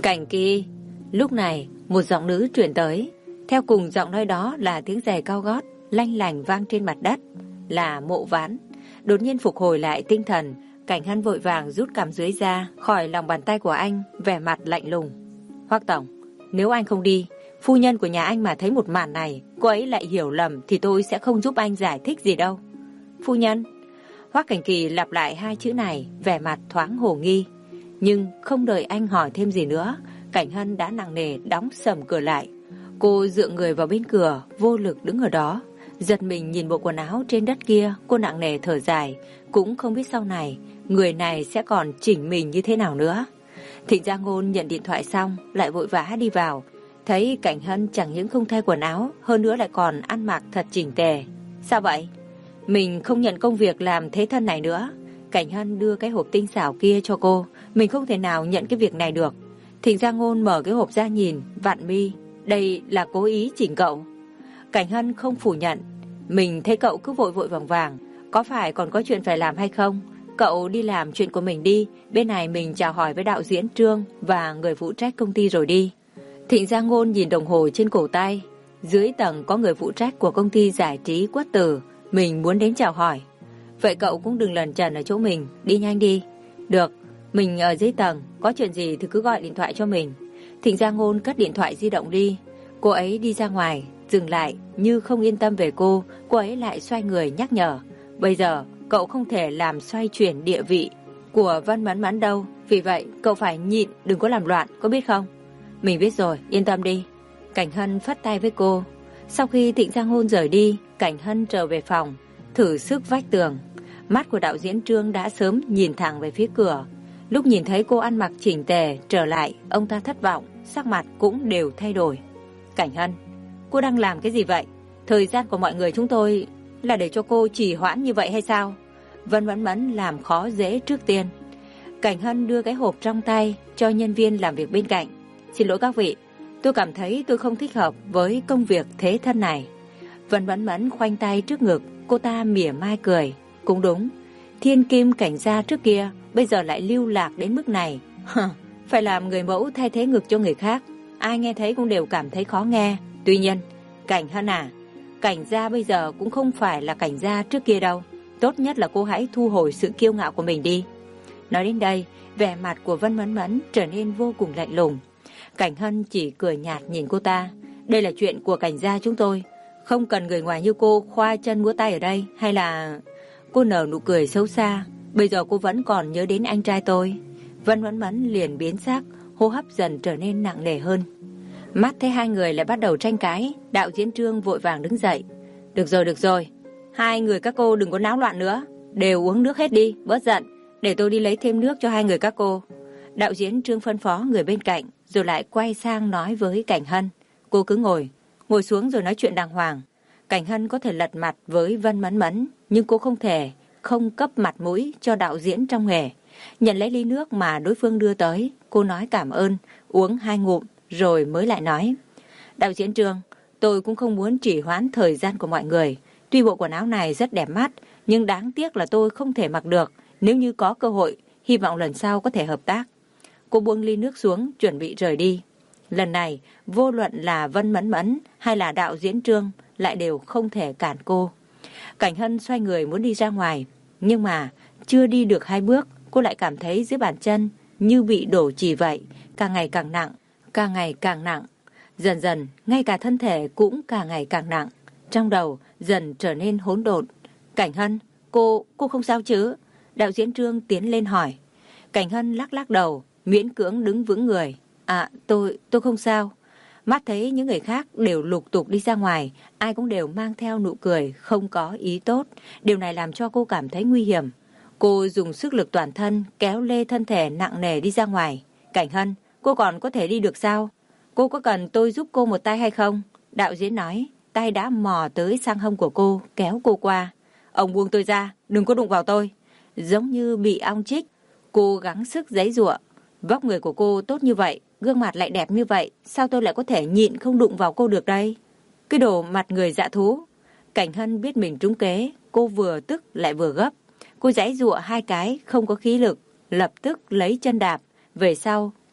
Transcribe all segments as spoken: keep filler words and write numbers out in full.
Cảnh Kỳ. Lúc này, một giọng nữ truyền tới. Theo cùng giọng nói đó là tiếng giày cao gót, lanh lành vang trên mặt đất. Là Mộ Vãn. Đột nhiên phục hồi lại tinh thần, Cảnh Hân vội vàng rút cằm dưới ra khỏi lòng bàn tay của anh, vẻ mặt lạnh lùng. Hoắc tổng, nếu anh không đi, phu nhân của nhà anh mà thấy một màn này, cô ấy lại hiểu lầm thì tôi sẽ không giúp anh giải thích gì đâu. Phu nhân. Hoắc Cảnh Kỳ lặp lại hai chữ này, vẻ mặt thoáng hồ nghi. Nhưng không đợi anh hỏi thêm gì nữa, Cảnh Hân đã nặng nề đóng sầm cửa lại. Cô dựa người vào bên cửa, vô lực đứng ở đó. Giật mình nhìn bộ quần áo trên đất kia, cô nặng nề thở dài. Cũng không biết sau này, người này sẽ còn chỉnh mình như thế nào nữa. Thịnh Gia Ngôn nhận điện thoại xong, lại vội vã đi vào. Thấy Cảnh Hân chẳng những không thay quần áo, hơn nữa lại còn ăn mặc thật chỉnh tề. Sao vậy? Mình không nhận công việc làm thế thân này nữa. Cảnh Hân đưa cái hộp tinh xảo kia cho cô. Mình không thể nào nhận cái việc này được. Thịnh Gia Ngôn mở cái hộp ra nhìn, vặn mi. Đây là cố ý chỉnh cậu. Cảnh Hân không phủ nhận. Mình thấy cậu cứ vội vội vàng vàng, có phải còn có chuyện phải làm hay không? Cậu đi làm chuyện của mình đi. Bên này mình chào hỏi với đạo diễn Trương và người phụ trách công ty rồi đi. Thịnh Gia Ngôn nhìn đồng hồ trên cổ tay. Dưới tầng có người phụ trách của công ty giải trí Quất Tử. Mình muốn đến chào hỏi. Vậy cậu cũng đừng lẩn chẩn ở chỗ mình, đi nhanh đi. Được, mình ở dưới tầng, có chuyện gì thì cứ gọi điện thoại cho mình. Thịnh Gia Ngôn cất điện thoại di động đi. Cô ấy đi ra ngoài, dừng lại, như không yên tâm về cô, cô ấy lại xoay người nhắc nhở. Bây giờ, cậu không thể làm xoay chuyển địa vị của Vân Mẫn Mẫn đâu. Vì vậy, cậu phải nhịn, đừng có làm loạn, có biết không? Mình biết rồi, yên tâm đi. Cảnh Hân phất tay với cô. Sau khi Thịnh Gia Ngôn rời đi, Cảnh Hân trở về phòng, thử sức vách tường. Mắt của đạo diễn Trương đã sớm nhìn thẳng về phía cửa. Lúc nhìn thấy cô ăn mặc chỉnh tề trở lại, ông ta thất vọng, sắc mặt cũng đều thay đổi. Cảnh Hân, cô đang làm cái gì vậy? Thời gian của mọi người chúng tôi là để cho cô trì hoãn như vậy hay sao? Vân Mẫn Mẫn làm khó dễ trước tiên. Cảnh Hân đưa cái hộp trong tay cho nhân viên làm việc bên cạnh. Xin lỗi các vị, tôi cảm thấy tôi không thích hợp với công việc thế thân này. Vân Mẫn Mẫn khoanh tay trước ngực, cô ta mỉa mai cười. Cũng đúng, thiên kim cảnh gia trước kia, bây giờ lại lưu lạc đến mức này. Phải làm người mẫu thay thế ngực cho người khác. Ai nghe thấy cũng đều cảm thấy khó nghe. Tuy nhiên, Cảnh Hân à, Cảnh gia bây giờ cũng không phải là Cảnh gia trước kia đâu. Tốt nhất là cô hãy thu hồi sự kiêu ngạo của mình đi. Nói đến đây, vẻ mặt của Vân Mẫn Mẫn trở nên vô cùng lạnh lùng. Cảnh Hân chỉ cười nhạt nhìn cô ta. Đây là chuyện của Cảnh gia chúng tôi, không cần người ngoài như cô khoa chân múa tay ở đây. Hay là... Cô nở nụ cười xấu xa. Bây giờ cô vẫn còn nhớ đến anh trai tôi. Vân Mẫn Mẫn liền biến sắc, hô hấp dần trở nên nặng nề hơn. Mắt thấy hai người lại bắt đầu tranh cãi, đạo diễn Trương vội vàng đứng dậy. Được rồi, được rồi, hai người các cô đừng có náo loạn nữa, đều uống nước hết đi, bớt giận. Để tôi đi lấy thêm nước cho hai người các cô. Đạo diễn Trương phân phó người bên cạnh, rồi lại quay sang nói với Cảnh Hân. Cô cứ ngồi, ngồi xuống rồi nói chuyện đàng hoàng. Cảnh Hân có thể lật mặt với Vân Mẫn Mẫn, nhưng cô không thể không cấp mặt mũi cho đạo diễn trong nghề. Nhận lấy ly nước mà đối phương đưa tới, cô nói cảm ơn, uống hai ngụm, rồi mới lại nói. Đạo diễn Trương, tôi cũng không muốn trì hoãn thời gian của mọi người. Tuy bộ quần áo này rất đẹp mắt, nhưng đáng tiếc là tôi không thể mặc được. Nếu như có cơ hội, hy vọng lần sau có thể hợp tác. Cô buông ly nước xuống, chuẩn bị rời đi. Lần này, vô luận là Vân Mẫn Mẫn hay là đạo diễn Trương lại đều không thể cản cô. Cảnh Hân xoay người muốn đi ra ngoài, nhưng mà chưa đi được hai bước, cô lại cảm thấy dưới bàn chân như bị đổ chì vậy, càng ngày càng nặng, càng ngày càng nặng. Dần dần, ngay cả thân thể cũng càng ngày càng nặng. Trong đầu dần trở nên hỗn độn. Cảnh Hân, cô, cô không sao chứ? Đạo diễn Trương tiến lên hỏi. Cảnh Hân lắc lắc đầu, miễn cưỡng đứng vững người. À, tôi, tôi không sao. Mắt thấy những người khác đều lục tục đi ra ngoài, ai cũng đều mang theo nụ cười, không có ý tốt. Điều này làm cho cô cảm thấy nguy hiểm. Cô dùng sức lực toàn thân, kéo lê thân thể nặng nề đi ra ngoài. Cảnh Hân, cô còn có thể đi được sao? Cô có cần tôi giúp cô một tay hay không? Đạo diễn nói, tay đã mò tới sang hông của cô, kéo cô qua. Ông buông tôi ra, đừng có đụng vào tôi. Giống như bị ong chích, cô gắng sức giãy giụa. Vóc người của cô tốt như vậy, gương mặt lại đẹp như vậy, sao tôi lại có thể nhịn không đụng vào cô được đây? Cái đồ mặt người dạ thú. Cảnh Hân biết mình trúng kế, cô vừa tức lại vừa gấp. Cô giãy giụa hai cái, không có khí lực, lập tức lấy chân đạp. Về sau,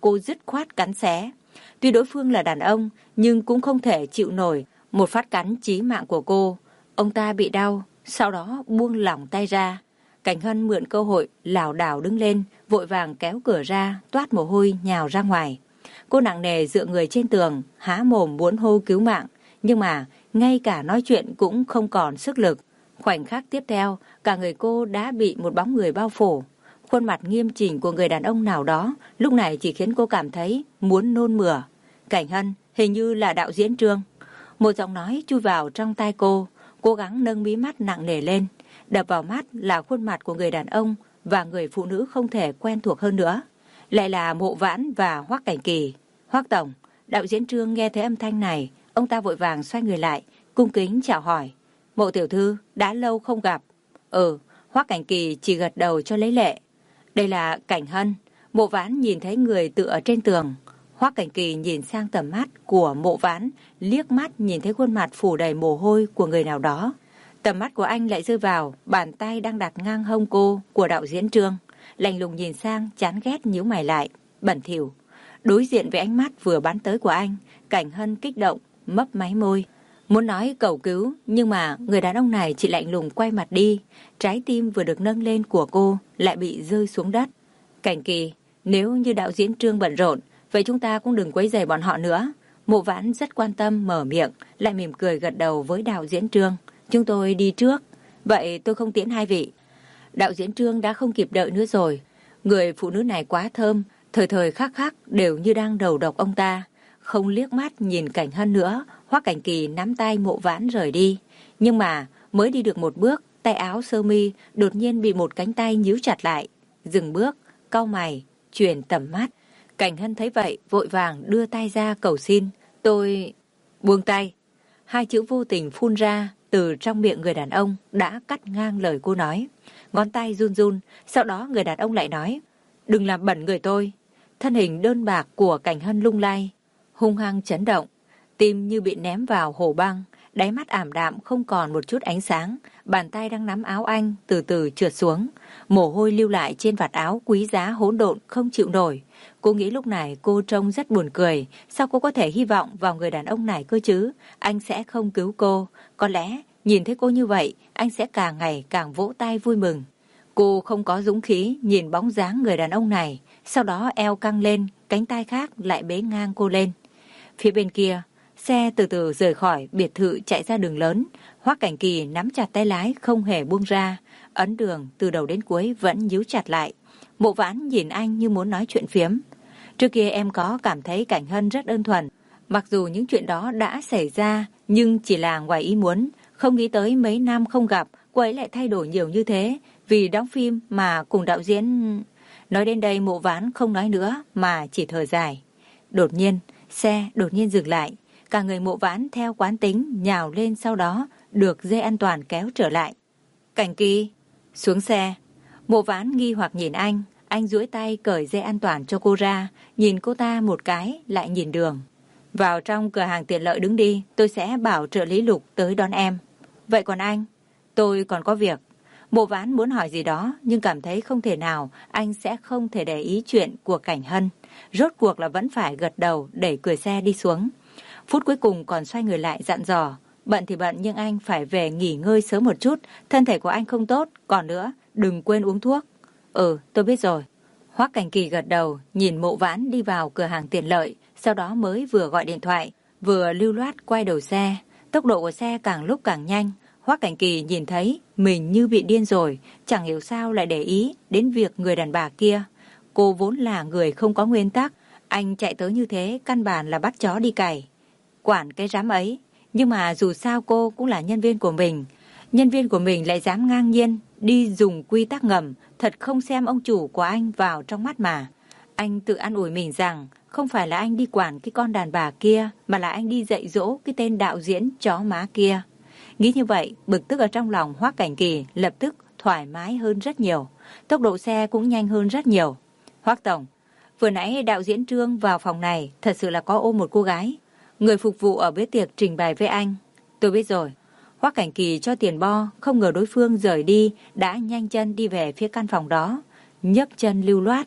cô dứt khoát cắn xé. Tuy đối phương là đàn ông, nhưng cũng không thể chịu nổi một phát cắn chí mạng của cô. Ông ta bị đau, sau đó buông lỏng tay ra. Cảnh Hân mượn cơ hội lảo đảo đứng lên, vội vàng kéo cửa ra, toát mồ hôi nhào ra ngoài. Cô nặng nề dựa người trên tường, há mồm muốn hô cứu mạng, nhưng mà ngay cả nói chuyện cũng không còn sức lực. Khoảnh khắc tiếp theo, cả người cô đã bị một bóng người bao phủ. Khuôn mặt nghiêm chỉnh của người đàn ông nào đó lúc này chỉ khiến cô cảm thấy muốn nôn mửa. Cảnh Hân, hình như là đạo diễn Trương. Một giọng nói chui vào trong tai cô, cố gắng nâng mí mắt nặng nề lên. Đập vào mắt là khuôn mặt của người đàn ông và người phụ nữ không thể quen thuộc hơn nữa. Lại là Mộ Vãn và Hoắc Cảnh Kỳ. Hoắc tổng, đạo diễn Trương nghe thấy âm thanh này, ông ta vội vàng xoay người lại, cung kính chào hỏi. Mộ tiểu thư, đã lâu không gặp. Ừ, Hoắc Cảnh Kỳ chỉ gật đầu cho lấy lệ. Đây là Cảnh Hân. Mộ Vãn nhìn thấy người tựa trên tường. Hoắc Cảnh Kỳ nhìn sang tầm mắt của Mộ Vãn, liếc mắt nhìn thấy khuôn mặt phủ đầy mồ hôi của người nào đó. Tầm mắt của anh lại rơi vào bàn tay đang đặt ngang hông cô của đạo diễn Trương. Lạnh lùng nhìn sang, chán ghét nhíu mày lại, bẩn thỉu. Đối diện với ánh mắt vừa bắn tới của anh, Cảnh Hân kích động, mấp máy môi. Muốn nói cầu cứu, nhưng mà người đàn ông này chỉ lạnh lùng quay mặt đi. Trái tim vừa được nâng lên của cô lại bị rơi xuống đất. Cảnh Kỳ, nếu như đạo diễn Trương bận rộn, vậy chúng ta cũng đừng quấy rầy bọn họ nữa. Mộ Vãn rất quan tâm mở miệng, lại mỉm cười gật đầu với đạo diễn Trương. Chúng tôi đi trước. Vậy tôi không tiễn hai vị. Đạo diễn Trương đã không kịp đợi nữa rồi. Người phụ nữ này quá thơm, thời thời khắc khắc đều như đang đầu độc ông ta. Không liếc mắt nhìn Cảnh Hân nữa, Hoắc Cảnh Kỳ nắm tay Mộ Vãn rời đi. Nhưng mà mới đi được một bước, tay áo sơ mi đột nhiên bị một cánh tay nhíu chặt lại. Dừng bước, cau mày, chuyển tầm mắt. Cảnh Hân thấy vậy, vội vàng đưa tay ra cầu xin. Tôi... Buông tay. Hai chữ vô tình phun ra từ trong miệng người đàn ông đã cắt ngang lời cô nói. Ngón tay run run, sau đó người đàn ông lại nói. Đừng làm bẩn người tôi. Thân hình đơn bạc của Cảnh Hân lung lay, hung hăng chấn động. Tim như bị ném vào hồ băng, đáy mắt ảm đạm không còn một chút ánh sáng. Bàn tay đang nắm áo anh từ từ trượt xuống. Mồ hôi lưu lại trên vạt áo quý giá hỗn độn không chịu nổi. Cô nghĩ lúc này cô trông rất buồn cười. Sao cô có thể hy vọng vào người đàn ông này cơ chứ? Anh sẽ không cứu cô. Có lẽ nhìn thấy cô như vậy, anh sẽ càng ngày càng vỗ tay vui mừng. Cô không có dũng khí nhìn bóng dáng người đàn ông này. Sau đó eo căng lên, cánh tay khác lại bế ngang cô lên. Phía bên kia, xe từ từ rời khỏi biệt thự chạy ra đường lớn. Hoắc Cảnh Kỳ nắm chặt tay lái không hề buông ra. Ấn đường từ đầu đến cuối vẫn nhíu chặt lại. Mộ Vãn nhìn anh như muốn nói chuyện phiếm. Trước kia em có cảm thấy Cảnh Hân rất đơn thuần. Mặc dù những chuyện đó đã xảy ra, nhưng chỉ là ngoài ý muốn. Không nghĩ tới mấy năm không gặp, cô ấy lại thay đổi nhiều như thế. Vì đóng phim mà cùng đạo diễn... Nói đến đây Mộ Vãn không nói nữa mà chỉ thở dài. Đột nhiên, xe đột nhiên dừng lại. Cả người Mộ Vãn theo quán tính nhào lên, sau đó được dây an toàn kéo trở lại. Cảnh Kỳ, xuống xe. Mộ Vãn nghi hoặc nhìn anh. Anh duỗi tay cởi dây an toàn cho cô ra. Nhìn cô ta một cái, lại nhìn đường. Vào trong cửa hàng tiện lợi đứng đi, tôi sẽ bảo trợ lý Lục tới đón em. Vậy còn anh? Tôi còn có việc. Mộ Vãn muốn hỏi gì đó, nhưng cảm thấy không thể nào anh sẽ không thể để ý chuyện của Cảnh Hân. Rốt cuộc là vẫn phải gật đầu đẩy cửa xe đi xuống. Phút cuối cùng còn xoay người lại dặn dò. Bận thì bận nhưng anh phải về nghỉ ngơi sớm một chút. Thân thể của anh không tốt. Còn nữa, đừng quên uống thuốc. Ừ, tôi biết rồi. Hoắc Cảnh Kỳ gật đầu, nhìn Mộ Vãn đi vào cửa hàng tiện lợi. Sau đó mới vừa gọi điện thoại, vừa lưu loát quay đầu xe. Tốc độ của xe càng lúc càng nhanh. Hoắc Cảnh Kỳ nhìn thấy mình như bị điên rồi. Chẳng hiểu sao lại để ý đến việc người đàn bà kia. Cô vốn là người không có nguyên tắc. Anh chạy tới như thế căn bản là bắt chó đi cày. Quản cái rắm ấy. Nhưng mà dù sao cô cũng là nhân viên của mình. Nhân viên của mình lại dám ngang nhiên đi dùng quy tắc ngầm. Thật không xem ông chủ của anh vào trong mắt mà. Anh tự an ủi mình rằng không phải là anh đi quản cái con đàn bà kia, mà là anh đi dạy dỗ cái tên đạo diễn chó má kia. Nghĩ như vậy, bực tức ở trong lòng Hoắc Cảnh Kỳ lập tức thoải mái hơn rất nhiều. Tốc độ xe cũng nhanh hơn rất nhiều. Hoắc tổng, vừa nãy đạo diễn Trương vào phòng này thật sự là có ôm một cô gái. Người phục vụ ở bữa tiệc trình bày với anh. Tôi biết rồi. Hoắc Cảnh Kỳ cho tiền bo, không ngờ đối phương rời đi, đã nhanh chân đi về phía căn phòng đó. Nhấc chân lưu loát.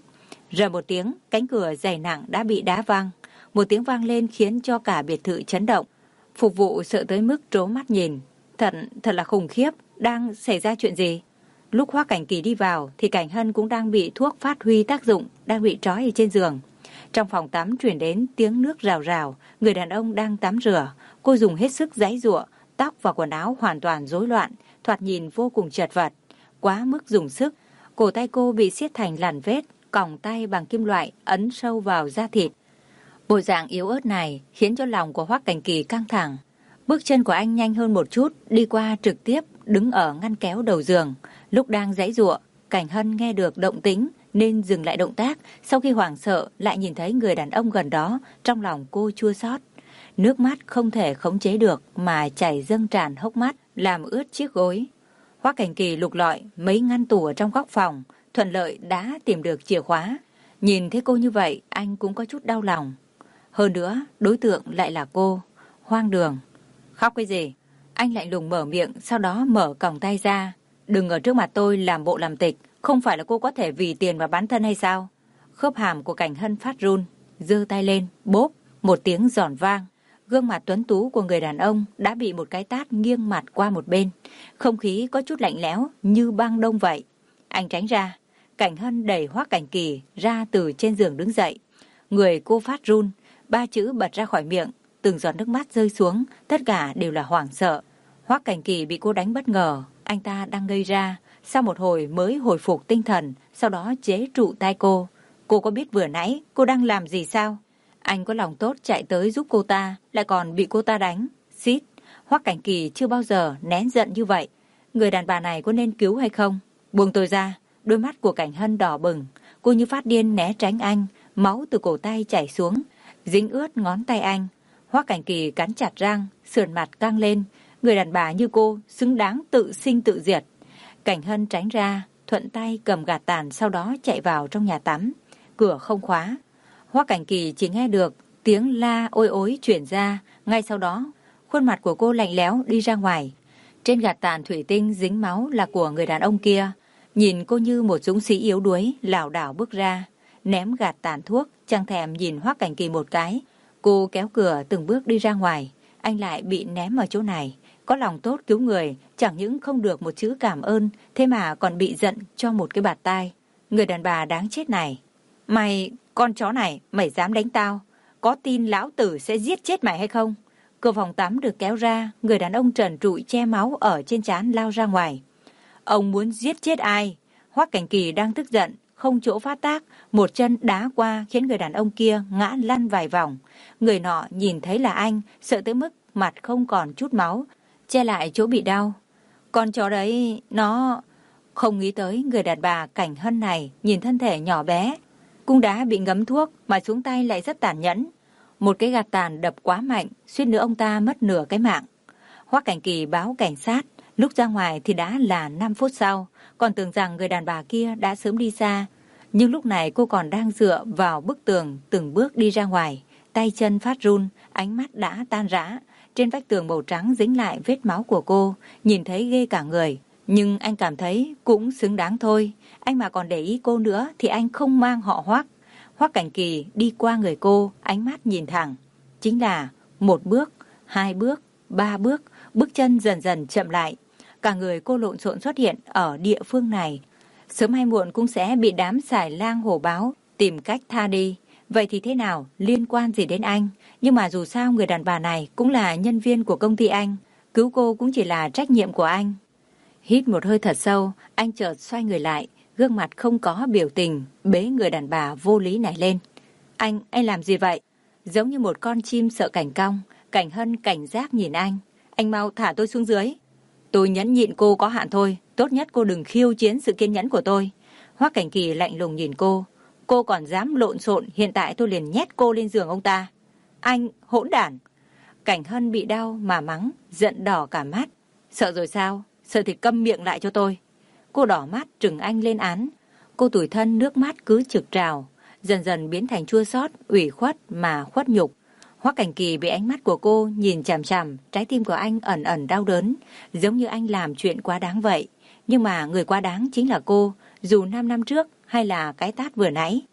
Rầm một tiếng, cánh cửa dày nặng đã bị đá văng. Một tiếng vang lên khiến cho cả biệt thự chấn động. Phục vụ sợ tới mức trố mắt nhìn. Thật, thật là khủng khiếp, đang xảy ra chuyện gì? Lúc Hoắc Cảnh Kỳ đi vào thì Cảnh Hân cũng đang bị thuốc phát huy tác dụng, đang bị trói ở trên giường. Trong phòng tắm truyền đến tiếng nước rào rào, người đàn ông đang tắm rửa. Cô dùng hết sức giãy giụa, tóc và quần áo hoàn toàn rối loạn, thoạt nhìn vô cùng chật vật. Quá mức dùng sức, cổ tay cô bị siết thành lằn vết, còng tay bằng kim loại ấn sâu vào da thịt. Bộ dạng yếu ớt này khiến cho lòng của Hoắc Cảnh Kỳ căng thẳng. Bước chân của anh nhanh hơn một chút, đi qua trực tiếp đứng ở ngăn kéo đầu giường. Lúc đang giãy giụa, Cảnh Hân nghe được động tĩnh nên dừng lại động tác. Sau khi hoảng sợ lại nhìn thấy người đàn ông gần đó, trong lòng cô chua xót. Nước mắt không thể khống chế được mà chảy dâng tràn hốc mắt, làm ướt chiếc gối. Hoắc Cảnh Kỳ lục lọi mấy ngăn tủ ở trong góc phòng, thuận lợi đã tìm được chìa khóa. Nhìn thấy cô như vậy, anh cũng có chút đau lòng. Hơn nữa, đối tượng lại là cô. Hoang đường. Khóc cái gì? Anh lạnh lùng mở miệng, sau đó mở còng tay ra. Đừng ở trước mặt tôi làm bộ làm tịch. Không phải là cô có thể vì tiền mà bán thân hay sao? Khớp hàm của Cảnh Hân phát run, giơ tay lên, bốp, một tiếng giòn vang. Gương mặt tuấn tú của người đàn ông đã bị một cái tát nghiêng mặt qua một bên. Không khí có chút lạnh lẽo như băng đông vậy. Anh tránh ra. Cảnh Hân đẩy Hoắc Cảnh Kỳ ra từ trên giường đứng dậy. Người cô phát run, ba chữ bật ra khỏi miệng, từng giọt nước mắt rơi xuống, tất cả đều là hoảng sợ. Hoắc Cảnh Kỳ bị cô đánh bất ngờ, anh ta đang ngây ra, sau một hồi mới hồi phục tinh thần, sau đó chế trụ tay cô. Cô có biết vừa nãy cô đang làm gì sao? Anh có lòng tốt chạy tới giúp cô ta, lại còn bị cô ta đánh. Xít, Hoắc Cảnh Kỳ chưa bao giờ nén giận như vậy. Người đàn bà này có nên cứu hay không? Buông tôi ra. Đôi mắt của Cảnh Hân đỏ bừng, cô như phát điên né tránh anh, máu từ cổ tay chảy xuống, dính ướt ngón tay anh. Hoắc Cảnh Kỳ cắn chặt răng, sườn mặt căng lên. Người đàn bà như cô xứng đáng tự sinh tự diệt. Cảnh Hân tránh ra, thuận tay cầm gạt tàn, sau đó chạy vào trong nhà tắm. Cửa không khóa. Hoắc Cảnh Kỳ chỉ nghe được tiếng la ôi ối chuyển ra. Ngay sau đó, khuôn mặt của cô lạnh lẽo đi ra ngoài. Trên gạt tàn thủy tinh dính máu là của người đàn ông kia. Nhìn cô như một dũng sĩ yếu đuối, lảo đảo bước ra, ném gạt tàn thuốc, chẳng thèm nhìn Hoắc Cảnh Kỳ một cái. Cô kéo cửa từng bước đi ra ngoài. Anh lại bị ném ở chỗ này. Có lòng tốt cứu người, chẳng những không được một chữ cảm ơn, thế mà còn bị giận cho một cái bạt tai. Người đàn bà đáng chết này. Mày, con chó này, mày dám đánh tao? Có tin lão tử sẽ giết chết mày hay không? Cửa phòng tắm được kéo ra, người đàn ông trần trụi che máu ở trên trán lao ra ngoài. Ông muốn giết chết ai? Hoắc Cảnh Kỳ đang tức giận, không chỗ phát tác, một chân đá qua khiến người đàn ông kia ngã lăn vài vòng. Người nọ nhìn thấy là anh, sợ tới mức mặt không còn chút máu, che lại chỗ bị đau. Con chó đấy, nó... Không nghĩ tới người đàn bà Cảnh Hân này nhìn thân thể nhỏ bé, cũng đã bị ngấm thuốc mà xuống tay lại rất tàn nhẫn. Một cái gạt tàn đập quá mạnh, suýt nữa ông ta mất nửa cái mạng. Hoắc Cảnh Kỳ báo cảnh sát, lúc ra ngoài thì đã là năm phút sau, còn tưởng rằng người đàn bà kia đã sớm đi xa. Nhưng lúc này cô còn đang dựa vào bức tường từng bước đi ra ngoài, tay chân phát run, ánh mắt đã tan rã. Trên vách tường màu trắng dính lại vết máu của cô, nhìn thấy ghê cả người. Nhưng anh cảm thấy cũng xứng đáng thôi. Anh mà còn để ý cô nữa thì anh không mang họ Hoắc. Hoắc Cảnh Kỳ đi qua người cô, ánh mắt nhìn thẳng. Chính là một bước, hai bước, ba bước, bước chân dần dần chậm lại. Cả người cô lộn xộn xuất hiện ở địa phương này. Sớm hay muộn cũng sẽ bị đám xài lang hổ báo tìm cách tha đi. Vậy thì thế nào, liên quan gì đến anh? Nhưng mà dù sao người đàn bà này cũng là nhân viên của công ty anh. Cứu cô cũng chỉ là trách nhiệm của anh. Hít một hơi thật sâu, anh chợt xoay người lại, gương mặt không có biểu tình, bế người đàn bà vô lý này lên. Anh, anh làm gì vậy? Giống như một con chim sợ cảnh cong, Cảnh Hân cảnh giác nhìn anh. Anh mau thả tôi xuống dưới. Tôi nhẫn nhịn cô có hạn thôi, tốt nhất cô đừng khiêu chiến sự kiên nhẫn của tôi. Hoắc Cảnh Kỳ lạnh lùng nhìn cô. Cô còn dám lộn xộn, hiện tại tôi liền nhét cô lên giường ông ta. Anh, hỗn đản. Cảnh Hân bị đau mà mắng, giận đỏ cả mắt. Sợ rồi sao? Sợ thì câm miệng lại cho tôi. Cô đỏ mắt trừng anh lên án. Cô tủi thân nước mắt cứ trực trào, dần dần biến thành chua xót, ủy khuất mà khuất nhục. Hoắc Cảnh Kỳ bị ánh mắt của cô nhìn chằm chằm, trái tim của anh ẩn ẩn đau đớn, giống như anh làm chuyện quá đáng vậy. Nhưng mà người quá đáng chính là cô, dù năm năm trước hay là cái tát vừa nãy.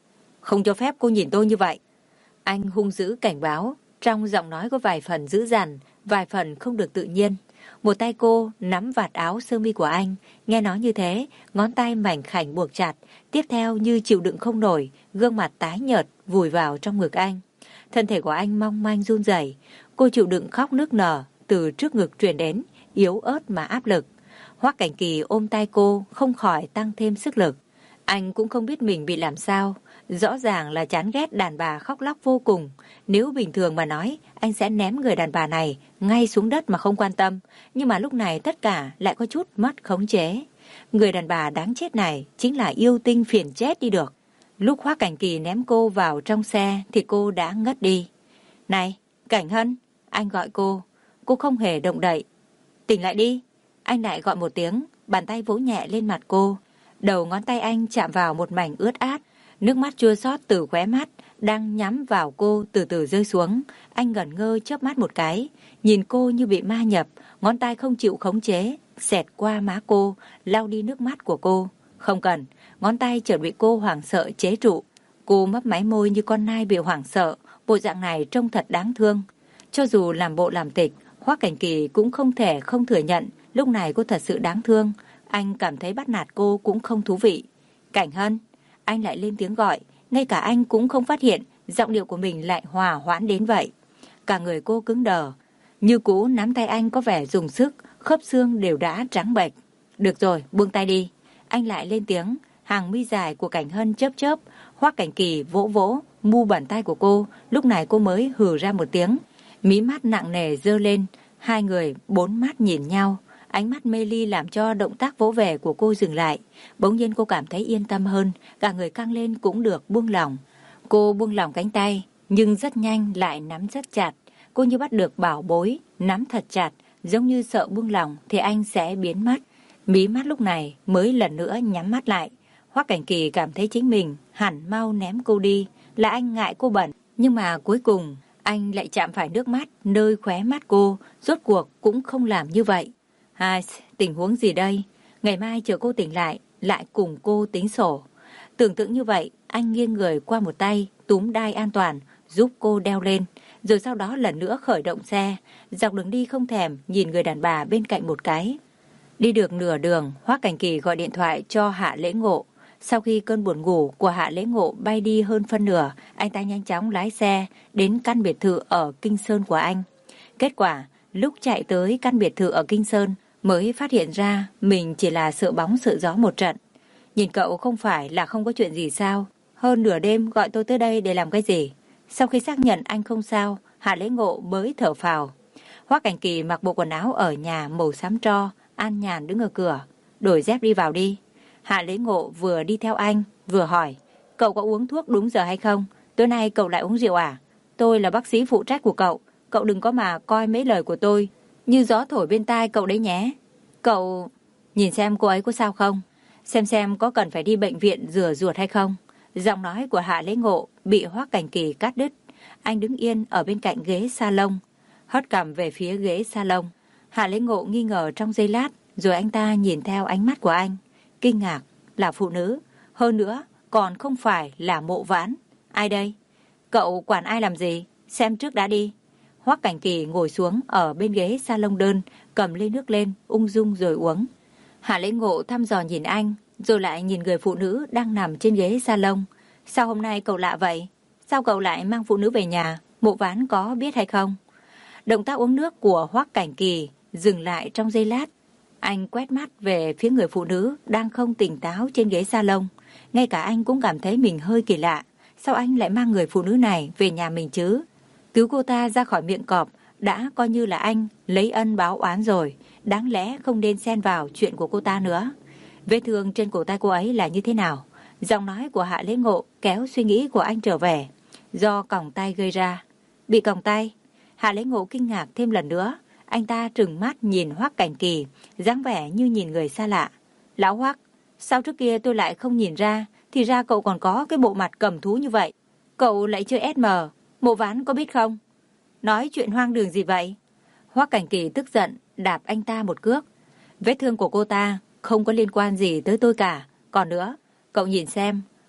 Không cho phép cô nhìn tôi như vậy. Anh hung dữ cảnh báo, trong giọng nói có vài phần dữ dằn, vài phần không được tự nhiên. Một tay cô nắm vạt áo sơ mi của anh, nghe nói như thế, ngón tay mảnh khảnh buộc chặt, tiếp theo như chịu đựng không nổi, gương mặt tái nhợt vùi vào trong ngực anh. Thân thể của anh mong manh run rẩy, cô chịu đựng khóc nức nở từ trước ngực truyền đến, yếu ớt mà áp lực. Hoắc Cảnh Kỳ ôm tay cô không khỏi tăng thêm sức lực. Anh cũng không biết mình bị làm sao, rõ ràng là chán ghét đàn bà khóc lóc vô cùng. Nếu bình thường mà nói, anh sẽ ném người đàn bà này ngay xuống đất mà không quan tâm. Nhưng mà lúc này tất cả lại có chút mất khống chế. Người đàn bà đáng chết này chính là yêu tinh phiền chết đi được. Lúc Hoắc Cảnh Kỳ ném cô vào trong xe thì cô đã ngất đi. Này, Cảnh Hân, anh gọi cô. Cô không hề động đậy. Tỉnh lại đi. Anh lại gọi một tiếng, bàn tay vỗ nhẹ lên mặt cô. Đầu ngón tay anh chạm vào một mảnh ướt át. Nước mắt chua xót từ khóe mắt đang nhắm vào cô từ từ rơi xuống. Anh ngẩn ngơ chớp mắt một cái, nhìn cô như bị ma nhập, ngón tay không chịu khống chế, xẹt qua má cô, lau đi nước mắt của cô. Không cần, ngón tay chợt bị cô hoảng sợ chế trụ. Cô mấp máy môi như con nai bị hoảng sợ, bộ dạng này trông thật đáng thương. Cho dù làm bộ làm tịch, Hoắc Cảnh Kỳ cũng không thể không thừa nhận lúc này cô thật sự đáng thương. Anh cảm thấy bắt nạt cô cũng không thú vị. Cảnh Hân, anh lại lên tiếng gọi, ngay cả anh cũng không phát hiện giọng điệu của mình lại hòa hoãn đến vậy. Cả người cô cứng đờ, như cũ nắm tay anh có vẻ dùng sức, khớp xương đều đã trắng bệch. Được rồi, buông tay đi. Anh lại lên tiếng, hàng mi dài của Cảnh Hân chớp chớp. Hoắc Cảnh Kỳ vỗ vỗ mu bàn tay của cô, lúc này cô mới hừ ra một tiếng, mí mắt nặng nề giơ lên. Hai người bốn mắt nhìn nhau, ánh mắt mê ly làm cho động tác vỗ về của cô dừng lại. Bỗng nhiên cô cảm thấy yên tâm hơn, cả người căng lên cũng được buông lỏng. Cô buông lỏng cánh tay, nhưng rất nhanh lại nắm rất chặt. Cô như bắt được bảo bối, nắm thật chặt, giống như sợ buông lỏng thì anh sẽ biến mất. Mí mắt lúc này mới lần nữa nhắm mắt lại. Hoắc Cảnh Kỳ cảm thấy chính mình hẳn mau ném cô đi, là anh ngại cô bẩn, nhưng mà cuối cùng anh lại chạm phải nước mắt nơi khóe mắt cô, rốt cuộc cũng không làm như vậy. Hai, tình huống gì đây? Ngày mai chờ cô tỉnh lại, lại cùng cô tính sổ. Tưởng tượng như vậy, anh nghiêng người qua một tay, túm đai an toàn, giúp cô đeo lên, rồi sau đó lần nữa khởi động xe, dọc đường đi không thèm nhìn người đàn bà bên cạnh một cái. Đi được nửa đường, Hoắc Cảnh Kỳ gọi điện thoại cho Hạ Lễ Ngộ. Sau khi cơn buồn ngủ của Hạ Lễ Ngộ bay đi hơn phân nửa, anh ta nhanh chóng lái xe đến căn biệt thự ở Kinh Sơn của anh. Kết quả, lúc chạy tới căn biệt thự ở Kinh Sơn, mới phát hiện ra mình chỉ là sợ bóng sợ gió một trận. Nhìn cậu không phải là không có chuyện gì sao? Hơn nửa đêm gọi tôi tới đây để làm cái gì? Sau khi xác nhận anh không sao, Hạ Lễ Ngộ mới thở phào. Hoắc Cảnh Kỳ mặc bộ quần áo ở nhà màu xám tro, an nhàn đứng ở cửa. Đổi dép đi vào đi. Hạ Lễ Ngộ vừa đi theo anh, vừa hỏi, cậu có uống thuốc đúng giờ hay không? Tối nay cậu lại uống rượu à? Tôi là bác sĩ phụ trách của cậu, cậu đừng có mà coi mấy lời của tôi như gió thổi bên tai cậu đấy nhé. Cậu nhìn xem cô ấy có sao không? Xem xem có cần phải đi bệnh viện rửa ruột hay không? Giọng nói của Hạ Lễ Ngộ bị Hoắc Cảnh Kỳ cắt đứt. Anh đứng yên ở bên cạnh ghế salon, hất cằm về phía ghế salon. Hạ Lễ Ngộ nghi ngờ trong giây lát, rồi anh ta nhìn theo ánh mắt của anh, kinh ngạc, là phụ nữ, hơn nữa còn không phải là Mộ Vãn. Ai đây? Cậu quản ai làm gì? Xem trước đã đi. Hoắc Cảnh Kỳ ngồi xuống ở bên ghế salon đơn, cầm ly nước lên, ung dung rồi uống. Hạ Lễ Ngộ thăm dò nhìn anh, rồi lại nhìn người phụ nữ đang nằm trên ghế salon. Sao hôm nay cậu lạ vậy? Sao cậu lại mang phụ nữ về nhà? Mộ Vãn có biết hay không? Động tác uống nước của Hoắc Cảnh Kỳ dừng lại trong giây lát. Anh quét mắt về phía người phụ nữ đang không tỉnh táo trên ghế salon. Ngay cả anh cũng cảm thấy mình hơi kỳ lạ. Sao anh lại mang người phụ nữ này về nhà mình chứ? Cứu cô ta ra khỏi miệng cọp đã coi như là anh lấy ân báo oán rồi. Đáng lẽ không nên xen vào chuyện của cô ta nữa. Vết thương trên cổ tay cô ấy là như thế nào? Giọng nói của Hạ Lễ Ngộ kéo suy nghĩ của anh trở về. Do còng tay gây ra. Bị còng tay? Hạ Lễ Ngộ kinh ngạc thêm lần nữa. Anh ta trừng mắt nhìn Hoắc Cảnh Kỳ, dáng vẻ như nhìn người xa lạ. Lão Hoắc, sao trước kia tôi lại không nhìn ra, thì ra cậu còn có cái bộ mặt cầm thú như vậy. Cậu lại chơi ét em, Mộ Vãn có biết không? Nói chuyện hoang đường gì vậy? Hoắc Cảnh Kỳ tức giận, đạp anh ta một cước. Vết thương của cô ta không có liên quan gì tới tôi cả. Còn nữa, cậu nhìn xem,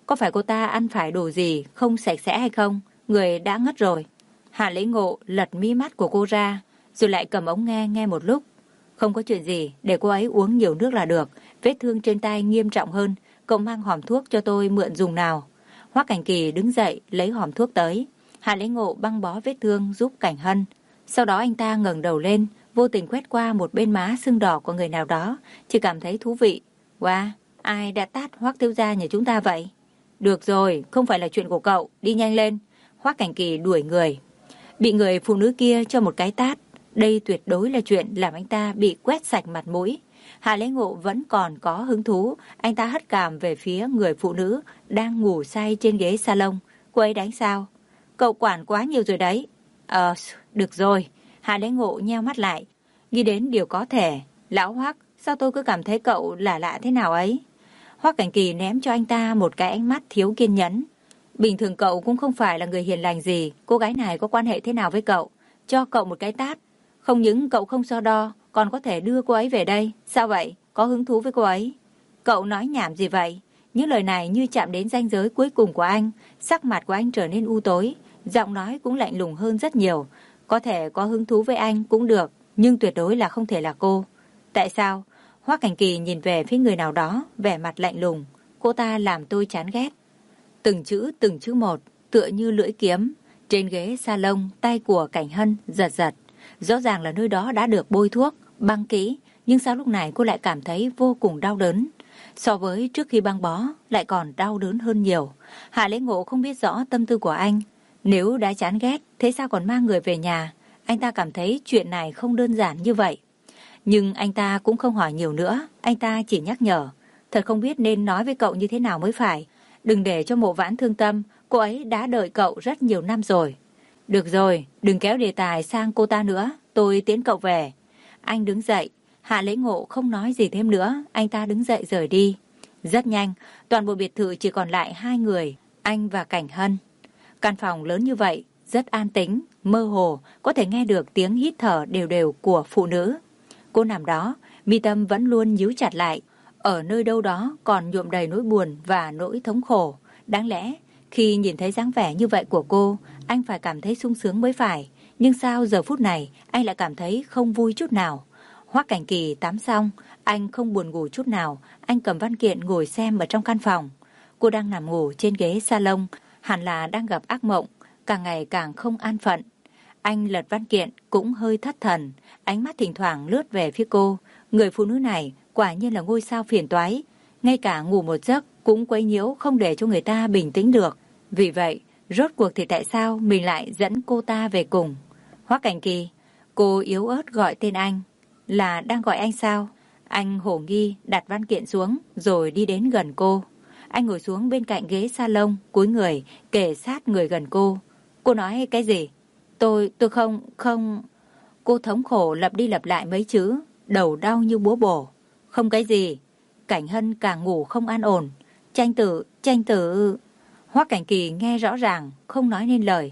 Có phải cô ta ăn phải đồ gì không sạch sẽ hay không? Người đã ngất rồi. Hạ Lễ Ngộ lật mí mắt của cô ra, rồi lại cầm ống nghe nghe một lúc. Không có chuyện gì, để cô ấy uống nhiều nước là được. Vết thương trên tay nghiêm trọng hơn, cậu mang hòm thuốc cho tôi mượn dùng nào. Hoắc Cảnh Kỳ đứng dậy lấy hòm thuốc tới. Hạ Lễ Ngộ băng bó vết thương giúp Cảnh Hân. Sau đó anh ta ngẩng đầu lên, vô tình quét qua một bên má sưng đỏ của người nào đó, chỉ cảm thấy thú vị. Wow, ai đã tát Hoắc thiếu gia nhà chúng ta vậy? Được rồi, không phải là chuyện của cậu, đi nhanh lên. Hoắc Cảnh Kỳ đuổi người. Bị người phụ nữ kia cho một cái tát, đây tuyệt đối là chuyện làm anh ta bị quét sạch mặt mũi. Hạ Lễ Ngộ vẫn còn có hứng thú, anh ta hất cằm về phía người phụ nữ đang ngủ say trên ghế salon. Cô ấy đánh sao? Cậu quản quá nhiều rồi đấy. Ờ, được rồi. Hạ Lễ Ngộ nheo mắt lại, nghĩ đến điều có thể. Lão Hoắc, sao tôi cứ cảm thấy cậu lạ lạ thế nào ấy? Hoắc Cảnh Kỳ ném cho anh ta một cái ánh mắt thiếu kiên nhẫn. Bình thường cậu cũng không phải là người hiền lành gì, cô gái này có quan hệ thế nào với cậu? Cho cậu một cái tát. Không những cậu không so đo, còn có thể đưa cô ấy về đây. Sao vậy? Có hứng thú với cô ấy? Cậu nói nhảm gì vậy? Những lời này như chạm đến ranh giới cuối cùng của anh. Sắc mặt của anh trở nên u tối, giọng nói cũng lạnh lùng hơn rất nhiều. Có thể có hứng thú với anh cũng được, nhưng tuyệt đối là không thể là cô. Tại sao? Hoắc Cảnh Kỳ nhìn về phía người nào đó, vẻ mặt lạnh lùng. Cô ta làm tôi chán ghét. Từng chữ từng chữ một, tựa như lưỡi kiếm. Trên ghế salon, tay của Cảnh Hân giật giật. Rõ ràng là nơi đó đã được bôi thuốc, băng kỹ, nhưng sao lúc này cô lại cảm thấy vô cùng đau đớn. So với trước khi băng bó, lại còn đau đớn hơn nhiều. Hạ Lễ Ngộ không biết rõ tâm tư của anh. Nếu đã chán ghét, thế sao còn mang người về nhà? Anh ta cảm thấy chuyện này không đơn giản như vậy. Nhưng anh ta cũng không hỏi nhiều nữa, anh ta chỉ nhắc nhở. Thật không biết nên nói với cậu như thế nào mới phải. Đừng để cho Mộ Vãn thương tâm, cô ấy đã đợi cậu rất nhiều năm rồi. Được rồi, đừng kéo đề tài sang cô ta nữa, tôi tiễn cậu về. Anh đứng dậy, Hạ Lễ Ngộ không nói gì thêm nữa, anh ta đứng dậy rời đi. Rất nhanh, toàn bộ biệt thự chỉ còn lại hai người, anh và Cảnh Hân. Căn phòng lớn như vậy, rất an tĩnh, mơ hồ, có thể nghe được tiếng hít thở đều đều của phụ nữ. Cô nằm đó, mi tâm vẫn luôn nhíu chặt lại. Ở nơi đâu đó còn nhuộm đầy nỗi buồn và nỗi thống khổ. Đáng lẽ, khi nhìn thấy dáng vẻ như vậy của cô, anh phải cảm thấy sung sướng mới phải. Nhưng sao giờ phút này, anh lại cảm thấy không vui chút nào. Hoắc Cảnh Kỳ tắm xong, anh không buồn ngủ chút nào. Anh cầm văn kiện ngồi xem ở trong căn phòng. Cô đang nằm ngủ trên ghế salon, hẳn là đang gặp ác mộng, càng ngày càng không an phận. Anh lật văn kiện cũng hơi thất thần, ánh mắt thỉnh thoảng lướt về phía cô. Người phụ nữ này quả nhiên là ngôi sao phiền toái, ngay cả ngủ một giấc cũng quấy nhiễu, không để cho người ta bình tĩnh được. Vì vậy, rốt cuộc thì tại sao mình lại dẫn cô ta về cùng? Hoắc Cảnh Kỳ, cô yếu ớt gọi tên anh. Là đang gọi anh sao? Anh hổ nghi đặt văn kiện xuống rồi đi đến gần cô. Anh ngồi xuống bên cạnh ghế salon, cúi người kề sát người gần cô. Cô nói cái gì? Tôi, tôi không, không... Cô thống khổ lặp đi lặp lại mấy chữ, đầu đau như búa bổ. Không cái gì. Cảnh Hân càng ngủ không an ổn. Tranh tử, tranh tử... Hoắc Cảnh Kỳ nghe rõ ràng, không nói nên lời.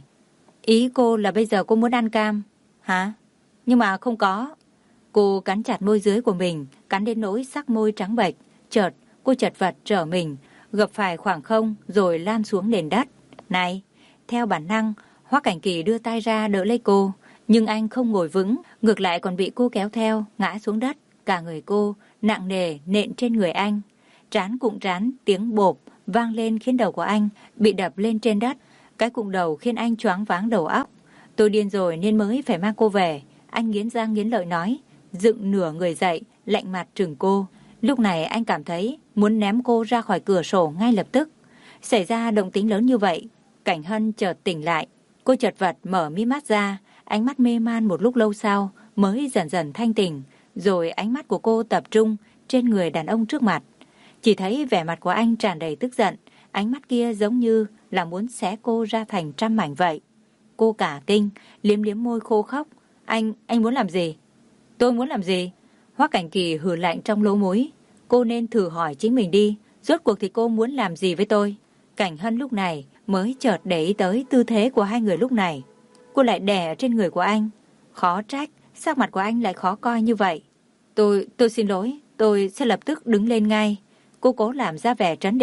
Ý cô là bây giờ cô muốn ăn cam. Hả? Nhưng mà không có. Cô cắn chặt môi dưới của mình, cắn đến nỗi sắc môi trắng bệch. Chợt, cô chật vật trở mình, gập phải khoảng không rồi lan xuống nền đất. Này! Theo bản năng, Hoắc Cảnh Kỳ đưa tay ra đỡ lấy cô. Nhưng anh không ngồi vững, ngược lại còn bị cô kéo theo, ngã xuống đất. Cả người cô nặng nề nện trên người anh. Trán cụng trán, tiếng bộp vang lên khiến đầu của anh bị đập lên trên đất. Cái cụng đầu khiến anh choáng váng đầu óc. Tôi điên rồi nên mới phải mang cô về. Anh nghiến răng nghiến lợi nói, dựng nửa người dậy, lạnh mặt trừng cô. Lúc này anh cảm thấy muốn ném cô ra khỏi cửa sổ ngay lập tức. Xảy ra động tĩnh lớn như vậy, Cảnh Hân chợt tỉnh lại. Cô chật vật mở mí mắt ra, ánh mắt mê man một lúc lâu sau mới dần dần thanh tỉnh. Rồi ánh mắt của cô tập trung trên người đàn ông trước mặt. Chỉ thấy vẻ mặt của anh tràn đầy tức giận, ánh mắt kia giống như là muốn xé cô ra thành trăm mảnh vậy. Cô cả kinh, liếm liếm môi khô khóc. Anh, anh muốn làm gì? Tôi muốn làm gì? Hoắc Cảnh Kỳ hừ lạnh trong lỗ mũi. Cô nên thử hỏi chính mình đi, rốt cuộc thì cô muốn làm gì với tôi? Cảnh Hân lúc này mới chợt để ý tới tư thế của hai người lúc này. Cô lại đè ở trên người của anh. Khó trách, sắc mặt của anh lại khó coi như vậy. Tôi, tôi xin lỗi, tôi sẽ lập tức đứng lên ngay. Cô cố làm ra vẻ trấn định.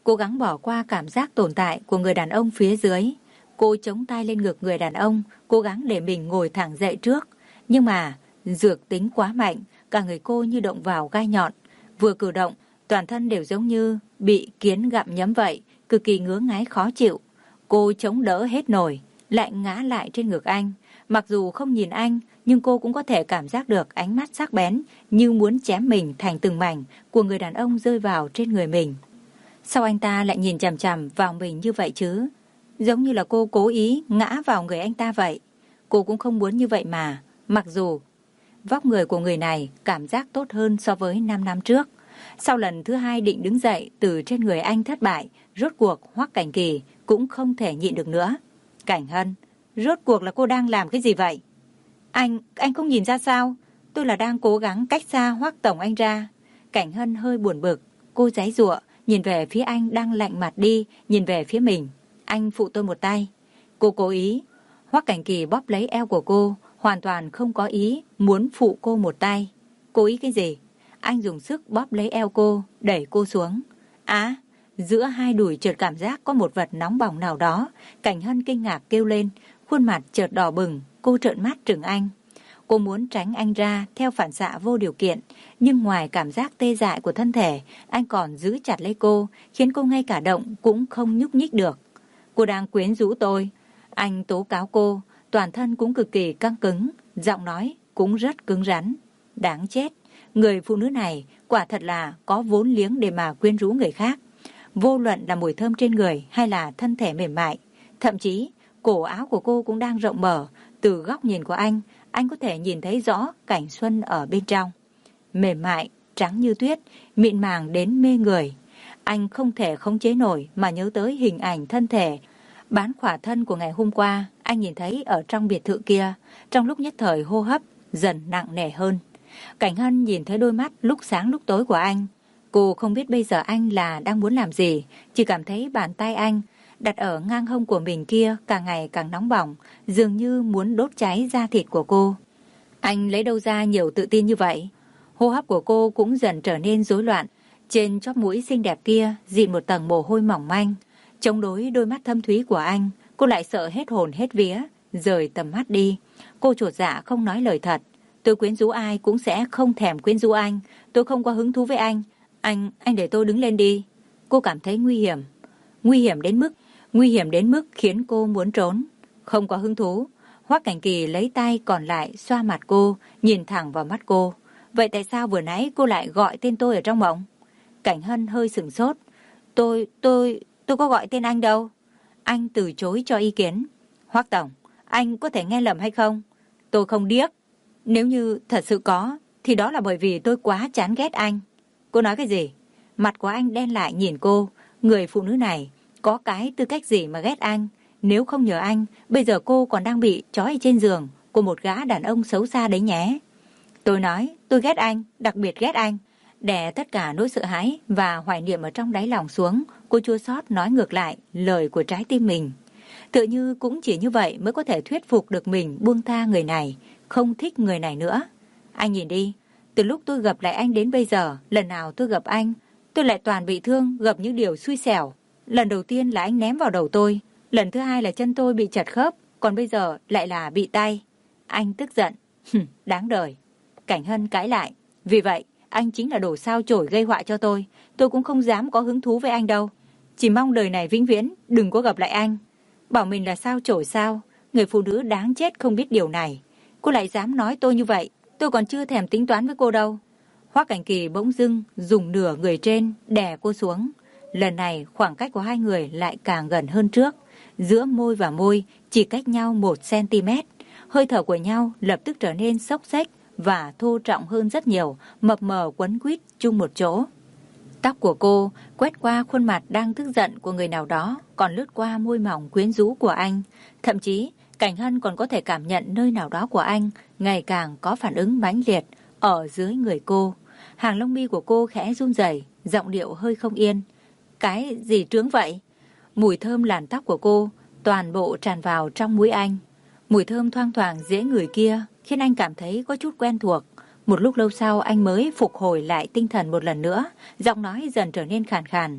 cố gắng bỏ qua cảm giác tồn tại của người đàn ông phía dưới. Cô chống tay lên ngực người đàn ông, cố gắng để mình ngồi thẳng dậy trước. Nhưng mà dược tính quá mạnh, cả người cô như động vào gai nhọn. Vừa cử động, toàn thân đều giống như bị kiến gặm nhấm vậy, cực kỳ ngứa ngáy khó chịu. Cô chống đỡ hết nổi, lại ngã lại trên ngực anh. Mặc dù không nhìn anh, nhưng cô cũng có thể cảm giác được ánh mắt sắc bén như muốn chém mình thành từng mảnh của người đàn ông rơi vào trên người mình. Sao anh ta lại nhìn chằm chằm vào mình như vậy chứ? Giống như là cô cố ý ngã vào người anh ta vậy. Cô cũng không muốn như vậy mà. Mặc dù vóc người của người này cảm giác tốt hơn so với năm năm trước. Sau lần thứ hai định đứng dậy từ trên người anh thất bại, rốt cuộc Hoắc Cảnh Kỳ cũng không thể nhịn được nữa. Cảnh Hân, rốt cuộc là cô đang làm cái gì vậy? Anh, anh không nhìn ra sao? Tôi là đang cố gắng cách xa Hoắc tổng anh ra. Cảnh Hân hơi buồn bực, cô giãy giụa, nhìn về phía anh đang lạnh mặt đi, nhìn về phía mình. Anh phụ tôi một tay. Cô cố ý. Hoắc Cảnh Kỳ bóp lấy eo của cô, hoàn toàn không có ý muốn phụ cô một tay. Cố ý cái gì? Anh dùng sức bóp lấy eo cô, đẩy cô xuống. Á, giữa hai đùi chợt cảm giác có một vật nóng bỏng nào đó. Cảnh Hân kinh ngạc kêu lên, khuôn mặt chợt đỏ bừng, cô trợn mắt trừng anh. Cô muốn tránh anh ra theo phản xạ vô điều kiện, nhưng ngoài cảm giác tê dại của thân thể, anh còn giữ chặt lấy cô, khiến cô ngay cả động cũng không nhúc nhích được. Cô đang quyến rũ tôi. Anh tố cáo cô, toàn thân cũng cực kỳ căng cứng, giọng nói cũng rất cứng rắn. Đáng chết, người phụ nữ này quả thật là có vốn liếng để mà quyến rũ người khác. Vô luận là mùi thơm trên người hay là thân thể mềm mại, thậm chí cổ áo của cô cũng đang rộng mở. Từ góc nhìn của anh, anh có thể nhìn thấy rõ cảnh xuân ở bên trong. Mềm mại, trắng như tuyết, mịn màng đến mê người. Anh không thể khống chế nổi mà nhớ tới hình ảnh thân thể bán khỏa thân của ngày hôm qua anh nhìn thấy ở trong biệt thự kia. Trong lúc nhất thời hô hấp dần nặng nề hơn. Cảnh Hân nhìn thấy đôi mắt lúc sáng lúc tối của anh. Cô không biết bây giờ anh là đang muốn làm gì, chỉ cảm thấy bàn tay anh đặt ở ngang hông của mình kia càng ngày càng nóng bỏng, dường như muốn đốt cháy da thịt của cô. Anh lấy đâu ra nhiều tự tin như vậy? Hô hấp của cô cũng dần trở nên rối loạn. Trên chóp mũi xinh đẹp kia dịn một tầng mồ hôi mỏng manh. Chống đối đôi mắt thâm thúy của anh, cô lại sợ hết hồn hết vía, rời tầm mắt đi. Cô chột dạ không nói lời thật. Tôi quyến rũ ai cũng sẽ không thèm quyến rũ anh. Tôi không có hứng thú với anh. Anh, anh để tôi đứng lên đi. Cô cảm thấy nguy hiểm. Nguy hiểm đến mức, nguy hiểm đến mức khiến cô muốn trốn. Không có hứng thú. Hoắc Cảnh Kỳ lấy tay còn lại xoa mặt cô, nhìn thẳng vào mắt cô. Vậy tại sao vừa nãy cô lại gọi tên tôi ở trong mộng? Cảnh Hân hơi sửng sốt. Tôi, tôi, tôi có gọi tên anh đâu. Anh từ chối cho ý kiến. Hoắc tổng, anh có thể nghe lầm hay không? Tôi không điếc. Nếu như thật sự có, thì đó là bởi vì tôi quá chán ghét anh. Cô nói cái gì? Mặt của anh đen lại nhìn cô. Người phụ nữ này có cái tư cách gì mà ghét anh? Nếu không nhờ anh, bây giờ cô còn đang bị trói trên giường của một gã đàn ông xấu xa đấy nhé. Tôi nói, tôi ghét anh, đặc biệt ghét anh. Đè tất cả nỗi sợ hãi và hoài niệm ở trong đáy lòng xuống, cô chua xót nói ngược lại lời của trái tim mình. Tựa như cũng chỉ như vậy mới có thể thuyết phục được mình buông tha người này, không thích người này nữa. Anh nhìn đi, từ lúc tôi gặp lại anh đến bây giờ, lần nào tôi gặp anh, tôi lại toàn bị thương, gặp những điều xui xẻo. Lần đầu tiên là anh ném vào đầu tôi, lần thứ hai là chân tôi bị chật khớp, còn bây giờ lại là bị tay. Anh tức giận. Đáng đời. Cảnh Hân cãi lại. Vì vậy, anh chính là đồ sao chổi gây họa cho tôi. Tôi cũng không dám có hứng thú với anh đâu. Chỉ mong đời này vĩnh viễn đừng có gặp lại anh. Bảo mình là sao chổi sao? Người phụ nữ đáng chết không biết điều này. Cô lại dám nói tôi như vậy. Tôi còn chưa thèm tính toán với cô đâu. Hoắc Cảnh Kỳ bỗng dưng dùng nửa người trên đè cô xuống. Lần này khoảng cách của hai người lại càng gần hơn trước. Giữa môi và môi chỉ cách nhau một xăng-ti-mét. Hơi thở của nhau lập tức trở nên xốc xếch và thô trọng hơn rất nhiều, mập mờ quấn quýt chung một chỗ. Tóc của cô quét qua khuôn mặt đang tức giận của người nào đó, còn lướt qua môi mỏng quyến rũ của anh. Thậm chí, Cảnh Hân còn có thể cảm nhận nơi nào đó của anh ngày càng có phản ứng mãnh liệt ở dưới người cô. Hàng lông mi của cô khẽ run rẩy, giọng điệu hơi không yên. Cái gì trướng vậy? Mùi thơm làn tóc của cô toàn bộ tràn vào trong mũi anh. Mùi thơm thoang thoảng dễ người kia khiến anh cảm thấy có chút quen thuộc. Một lúc lâu sau anh mới phục hồi lại tinh thần một lần nữa, giọng nói dần trở nên khàn khàn.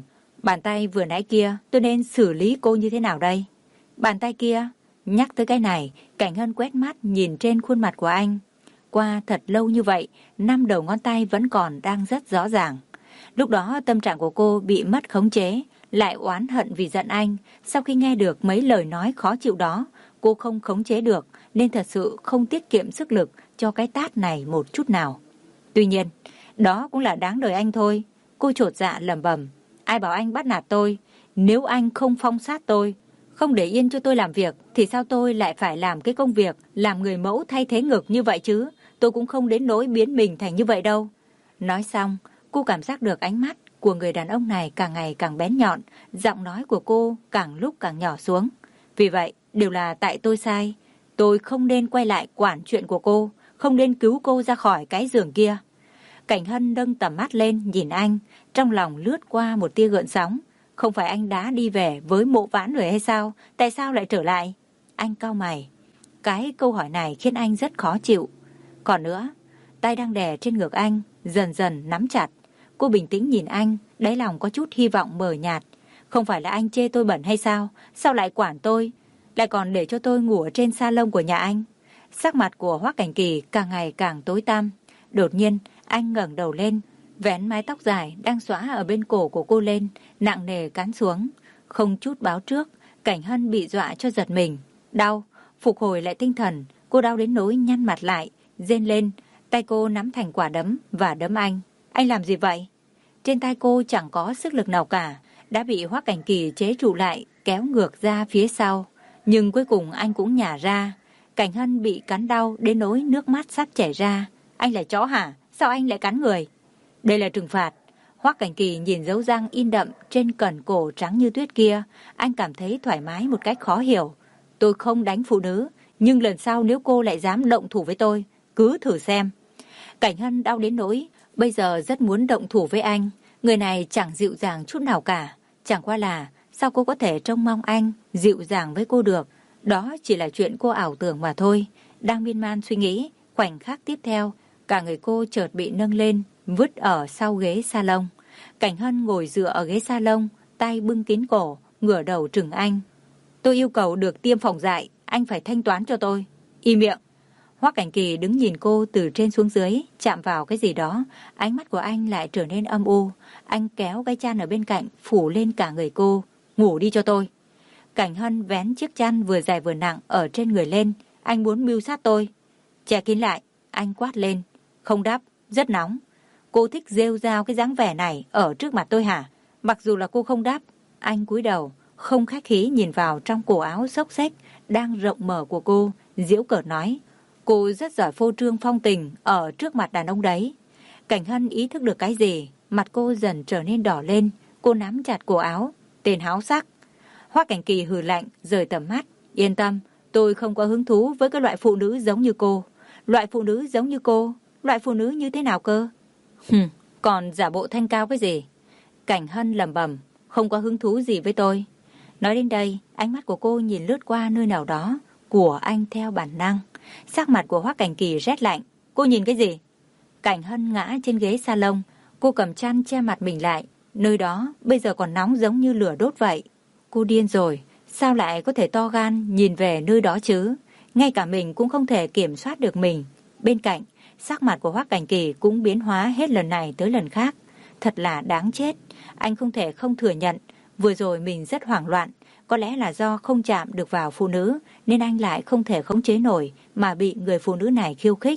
Bàn tay vừa nãy kia tôi nên xử lý cô như thế nào đây? Bàn tay kia? Nhắc tới cái này, Cảnh Hân quét mắt nhìn trên khuôn mặt của anh. Qua thật lâu như vậy, năm đầu ngón tay vẫn còn đang rất rõ ràng. Lúc đó tâm trạng của cô bị mất khống chế, lại oán hận vì giận anh. Sau khi nghe được mấy lời nói khó chịu đó, cô không khống chế được nên thật sự không tiết kiệm sức lực cho cái tát này một chút nào. Tuy nhiên, đó cũng là đáng đời anh thôi. Cô chột dạ lẩm bẩm, ai bảo anh bắt nạt tôi? Nếu anh không phong sát tôi, không để yên cho tôi làm việc, thì sao tôi lại phải làm cái công việc làm người mẫu thay thế ngực như vậy chứ? Tôi cũng không đến nỗi biến mình thành như vậy đâu. Nói xong, cô cảm giác được ánh mắt của người đàn ông này càng ngày càng bén nhọn, giọng nói của cô càng lúc càng nhỏ xuống. Vì vậy, đều là tại tôi sai. Tôi không nên quay lại quản chuyện của cô, không nên cứu cô ra khỏi cái giường kia. Cảnh Hân nâng tầm mắt lên nhìn anh, trong lòng lướt qua một tia gợn sóng. Không phải anh đã đi về với Mộ Vãn rồi hay sao? Tại sao lại trở lại? Anh cau mày. Cái câu hỏi này khiến anh rất khó chịu. Còn nữa, tay đang đè trên ngực anh, dần dần nắm chặt. Cô bình tĩnh nhìn anh, đáy lòng có chút hy vọng mờ nhạt. Không phải là anh chê tôi bẩn hay sao? Sao lại quản tôi? Lại còn để cho tôi ngủ ở trên salon của nhà anh? Sắc mặt của Hoắc Cảnh Kỳ càng ngày càng tối tăm. Đột nhiên, anh ngẩng đầu lên, vén mái tóc dài đang xõa ở bên cổ của cô lên, nặng nề cán xuống. Không chút báo trước, Cảnh Hân bị dọa cho giật mình. Đau, phục hồi lại tinh thần, cô đau đến nỗi nhăn mặt lại, rên lên. Tay cô nắm thành quả đấm và đấm anh. Anh làm gì vậy? Trên tay cô chẳng có sức lực nào cả, đã bị Hoắc Cảnh Kỳ chế trụ lại, kéo ngược ra phía sau. Nhưng cuối cùng anh cũng nhả ra. Cảnh Hân bị cắn đau đến nỗi nước mắt sắp chảy ra. Anh là chó hả? Sao anh lại cắn người? Đây là trừng phạt. Hoắc Cảnh Kỳ nhìn dấu răng in đậm trên cẩn cổ trắng như tuyết kia, anh cảm thấy thoải mái một cách khó hiểu. Tôi không đánh phụ nữ, nhưng lần sau nếu cô lại dám động thủ với tôi, cứ thử xem. Cảnh Hân đau đến nỗi bây giờ rất muốn động thủ với anh. Người này chẳng dịu dàng chút nào cả. Chẳng qua là sao cô có thể trông mong anh dịu dàng với cô được? Đó chỉ là chuyện cô ảo tưởng mà thôi. Đang miên man suy nghĩ, khoảnh khắc tiếp theo, cả người cô chợt bị nâng lên, vứt ở sau ghế salon. Cảnh Hân ngồi dựa ở ghế salon, tay bưng kín cổ, ngửa đầu trừng anh. Tôi yêu cầu được tiêm phòng dại, anh phải thanh toán cho tôi. Im miệng. Hoắc Cảnh Kỳ đứng nhìn cô từ trên xuống dưới, chạm vào cái gì đó, ánh mắt của anh lại trở nên âm u. Anh kéo cái chăn ở bên cạnh, phủ lên cả người cô. Ngủ đi cho tôi. Cảnh Hân vén chiếc chăn vừa dài vừa nặng ở trên người lên. Anh muốn mưu sát tôi. Che kín lại, anh quát lên. Không đáp, rất nóng. Cô thích rêu rao cái dáng vẻ này ở trước mặt tôi hả? Mặc dù là cô không đáp, anh cúi đầu, không khách khí nhìn vào trong cổ áo xốc xếch đang rộng mở của cô, giễu cợt nói. Cô rất giỏi phô trương phong tình ở trước mặt đàn ông đấy. Cảnh Hân ý thức được cái gì, mặt cô dần trở nên đỏ lên, cô nắm chặt cổ áo. Tên háo sắc. Hoắc Cảnh Kỳ hừ lạnh, rời tầm mắt. Yên tâm, tôi không có hứng thú với cái loại phụ nữ giống như cô. Loại phụ nữ giống như cô, loại phụ nữ như thế nào cơ? Hừm, còn giả bộ thanh cao cái gì? Cảnh Hân lẩm bẩm, không có hứng thú gì với tôi. Nói đến đây, ánh mắt của cô nhìn lướt qua nơi nào đó của anh theo bản năng. Sắc mặt của Hoắc Cảnh Kỳ rét lạnh. Cô nhìn cái gì? Cảnh Hân ngã trên ghế salon, cô cầm chăn che mặt mình lại. Nơi đó bây giờ còn nóng giống như lửa đốt vậy. Cô điên rồi, sao lại có thể to gan nhìn về nơi đó chứ? Ngay cả mình cũng không thể kiểm soát được mình. Bên cạnh, sắc mặt của Hoắc Cảnh Kỳ cũng biến hóa hết lần này tới lần khác. Thật là đáng chết. Anh không thể không thừa nhận, vừa rồi mình rất hoảng loạn. Có lẽ là do không chạm được vào phụ nữ, nên anh lại không thể khống chế nổi mà bị người phụ nữ này khiêu khích.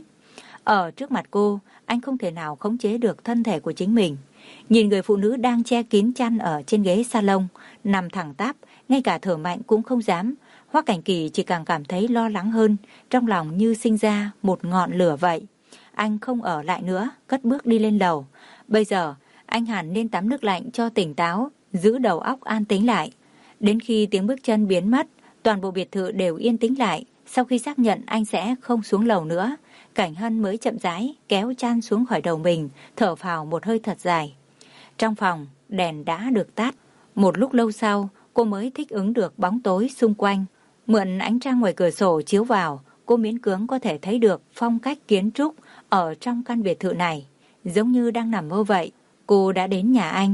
Ở trước mặt cô, anh không thể nào khống chế được thân thể của chính mình. Nhìn người phụ nữ đang che kín chăn ở trên ghế salon, nằm thẳng tắp, ngay cả thở mạnh cũng không dám. Hoắc Cảnh Kỳ chỉ càng cảm thấy lo lắng hơn, trong lòng như sinh ra một ngọn lửa vậy. Anh không ở lại nữa, cất bước đi lên lầu. Bây giờ, anh hẳn nên tắm nước lạnh cho tỉnh táo, giữ đầu óc an tĩnh lại. Đến khi tiếng bước chân biến mất, toàn bộ biệt thự đều yên tĩnh lại. Sau khi xác nhận anh sẽ không xuống lầu nữa, Cảnh Hân mới chậm rãi kéo chăn xuống khỏi đầu mình, thở phào một hơi thật dài. Trong phòng, đèn đã được tắt. Một lúc lâu sau, cô mới thích ứng được bóng tối xung quanh. Mượn ánh trăng ngoài cửa sổ chiếu vào, cô miễn cưỡng có thể thấy được phong cách kiến trúc ở trong căn biệt thự này. Giống như đang nằm mơ vậy, cô đã đến nhà anh.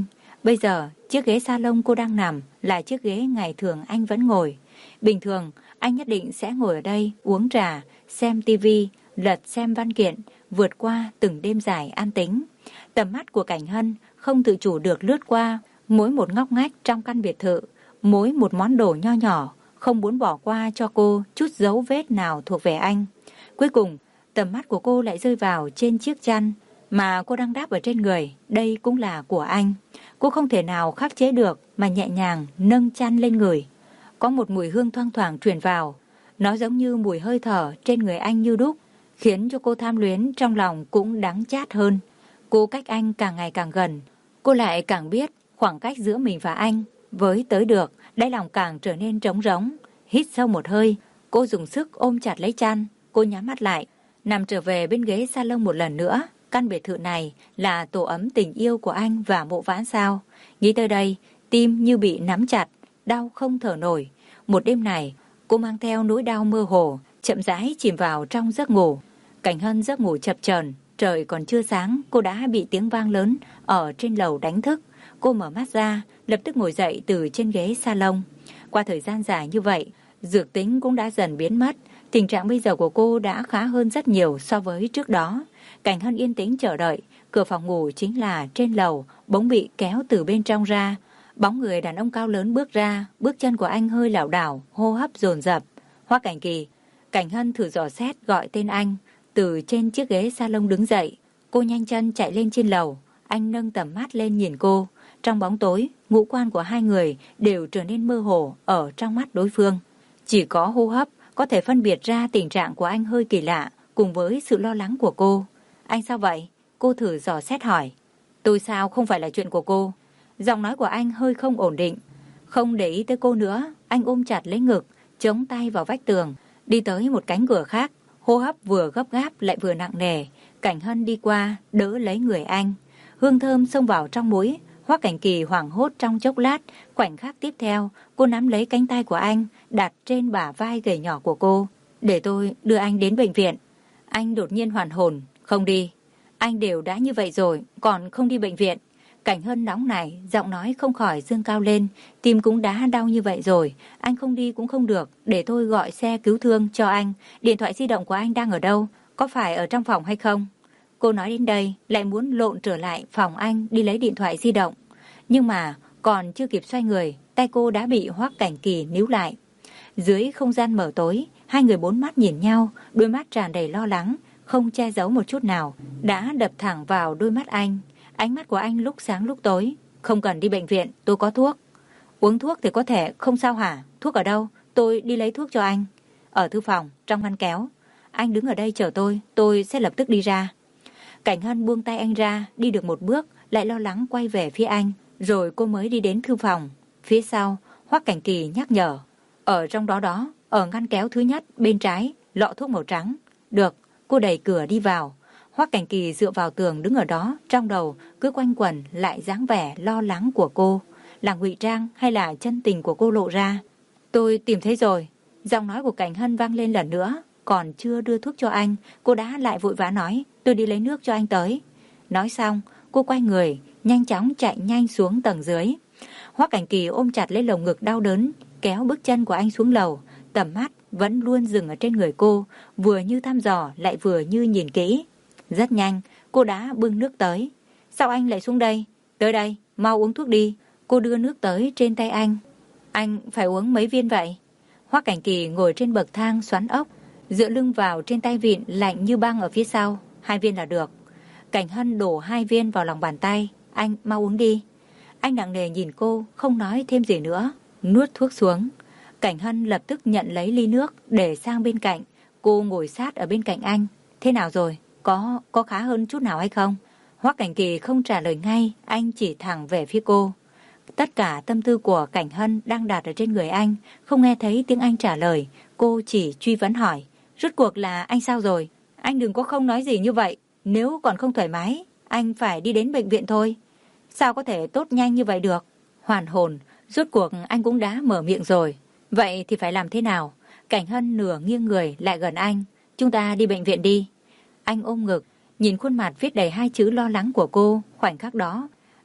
Bây giờ, chiếc ghế salon cô đang nằm là chiếc ghế ngày thường anh vẫn ngồi. Bình thường, anh nhất định sẽ ngồi ở đây uống trà, xem tivi, lật xem văn kiện, vượt qua từng đêm dài an tĩnh. Tầm mắt của Cảnh Hân không tự chủ được lướt qua mỗi một ngóc ngách trong căn biệt thự, mỗi một món đồ nho nhỏ, không muốn bỏ qua cho cô chút dấu vết nào thuộc về anh. Cuối cùng, tầm mắt của cô lại rơi vào trên chiếc chăn mà cô đang đáp ở trên người, đây cũng là của anh. Cô không thể nào khắc chế được mà nhẹ nhàng nâng chăn lên người. Có một mùi hương thoang thoảng truyền vào, nó giống như mùi hơi thở trên người anh như đúc, khiến cho cô tham luyến trong lòng cũng đắng chát hơn. Cô cách anh càng ngày càng gần, cô lại càng biết khoảng cách giữa mình và anh với tới được, đáy lòng càng trở nên trống rỗng. Hít sâu một hơi, cô dùng sức ôm chặt lấy chăn, cô nhắm mắt lại, nằm trở về bên ghế salon một lần nữa. Căn biệt thự này là tổ ấm tình yêu của anh và Mộ Vãn sao? Nghĩ tới đây, tim như bị nắm chặt, đau không thở nổi. Một đêm này, cô mang theo nỗi đau mơ hồ, chậm rãi chìm vào trong giấc ngủ. Cảnh Hân giấc ngủ chập chờn, trời còn chưa sáng, cô đã bị tiếng vang lớn ở trên lầu đánh thức. Cô mở mắt ra, lập tức ngồi dậy từ trên ghế salon. Qua thời gian dài như vậy, dược tính cũng đã dần biến mất. Tình trạng bây giờ của cô đã khá hơn rất nhiều so với trước đó. Cảnh Hân yên tĩnh chờ đợi, cửa phòng ngủ chính là trên lầu, bỗng bị kéo từ bên trong ra. Bóng người đàn ông cao lớn bước ra, bước chân của anh hơi lảo đảo, hô hấp dồn dập. Hoắc Cảnh Kỳ. Cảnh Hân thử dò xét gọi tên anh, từ trên chiếc ghế salon đứng dậy. Cô nhanh chân chạy lên trên lầu, anh nâng tầm mắt lên nhìn cô. Trong bóng tối, ngũ quan của hai người đều trở nên mơ hồ ở trong mắt đối phương. Chỉ có hô hấp có thể phân biệt ra tình trạng của anh hơi kỳ lạ, cùng với sự lo lắng của cô. Anh sao vậy? Cô thử dò xét hỏi. Tôi sao không phải là chuyện của cô. Giọng nói của anh hơi không ổn định. Không để ý tới cô nữa, anh ôm chặt lấy ngực, chống tay vào vách tường, đi tới một cánh cửa khác. Hô hấp vừa gấp gáp lại vừa nặng nề. Cảnh Hân đi qua, đỡ lấy người anh. Hương thơm xông vào trong mũi. Hoắc Cảnh Kỳ hoảng hốt trong chốc lát. Khoảnh khắc tiếp theo, cô nắm lấy cánh tay của anh, đặt trên bả vai gầy nhỏ của cô. Để tôi đưa anh đến bệnh viện. Anh đột nhiên hoàn hồn. Không đi. Anh đều đã như vậy rồi, còn không đi bệnh viện. Cảnh Hân nóng này, giọng nói không khỏi dương cao lên. Tim cũng đã đau như vậy rồi. Anh không đi cũng không được. Để tôi gọi xe cứu thương cho anh. Điện thoại di động của anh đang ở đâu? Có phải ở trong phòng hay không? Cô nói đến đây, lại muốn lộn trở lại phòng anh đi lấy điện thoại di động. Nhưng mà, còn chưa kịp xoay người, tay cô đã bị Hoắc Cảnh Kỳ níu lại. Dưới không gian mờ tối, hai người bốn mắt nhìn nhau, đôi mắt tràn đầy lo lắng, không che giấu một chút nào, đã đập thẳng vào đôi mắt anh. Ánh mắt của anh lúc sáng lúc tối. Không cần đi bệnh viện, tôi có thuốc. Uống thuốc thì có thể không sao hả? Thuốc ở đâu? Tôi đi lấy thuốc cho anh. Ở thư phòng, trong ngăn kéo. Anh đứng ở đây chờ tôi, tôi sẽ lập tức đi ra. Cảnh Hân buông tay anh ra, đi được một bước, lại lo lắng quay về phía anh. Rồi cô mới đi đến thư phòng. Phía sau, Hoắc Cảnh Kỳ nhắc nhở. Ở trong đó đó, ở ngăn kéo thứ nhất, bên trái, lọ thuốc màu trắng. Được, cô đẩy cửa đi vào. Hoắc Cảnh Kỳ dựa vào tường đứng ở đó, trong đầu cứ quanh quẩn lại dáng vẻ lo lắng của cô. Là ngụy trang hay là chân tình của cô lộ ra? Tôi tìm thấy rồi. Giọng nói của Cảnh Hân vang lên lần nữa. Còn chưa đưa thuốc cho anh, cô đã lại vội vã nói, tôi đi lấy nước cho anh tới. Nói xong, cô quay người, nhanh chóng chạy nhanh xuống tầng dưới. Hoắc Cảnh Kỳ ôm chặt lấy lồng ngực đau đớn, kéo bước chân của anh xuống lầu. Tầm mắt vẫn luôn dừng ở trên người cô, vừa như thăm dò lại vừa như nhìn kỹ. Rất nhanh, cô đã bưng nước tới. Sao anh lại xuống đây? Tới đây, mau uống thuốc đi. Cô đưa nước tới trên tay anh. Anh phải uống mấy viên vậy? Hoắc Cảnh Kỳ ngồi trên bậc thang xoắn ốc, dựa lưng vào trên tay vịn lạnh như băng ở phía sau. Hai viên là được. Cảnh Hân đổ hai viên vào lòng bàn tay. Anh mau uống đi. Anh nặng nề nhìn cô, không nói thêm gì nữa, nuốt thuốc xuống. Cảnh Hân lập tức nhận lấy ly nước để sang bên cạnh. Cô ngồi sát ở bên cạnh anh. Thế nào rồi? Có, có khá hơn chút nào hay không? Hoắc Cảnh Kỳ không trả lời ngay, anh chỉ thẳng về phía cô. Tất cả tâm tư của Cảnh Hân đang đặt ở trên người anh, không nghe thấy tiếng anh trả lời. Cô chỉ truy vấn hỏi. Rốt cuộc là anh sao rồi? Anh đừng có không nói gì như vậy. Nếu còn không thoải mái, anh phải đi đến bệnh viện thôi. Sao có thể tốt nhanh như vậy được? Hoàn hồn, rốt cuộc anh cũng đã mở miệng rồi. Vậy thì phải làm thế nào? Cảnh Hân nửa nghiêng người lại gần anh. Chúng ta đi bệnh viện đi. Anh ôm ngực, nhìn khuôn mặt viết đầy hai chữ lo lắng của cô. Khoảnh khắc đó,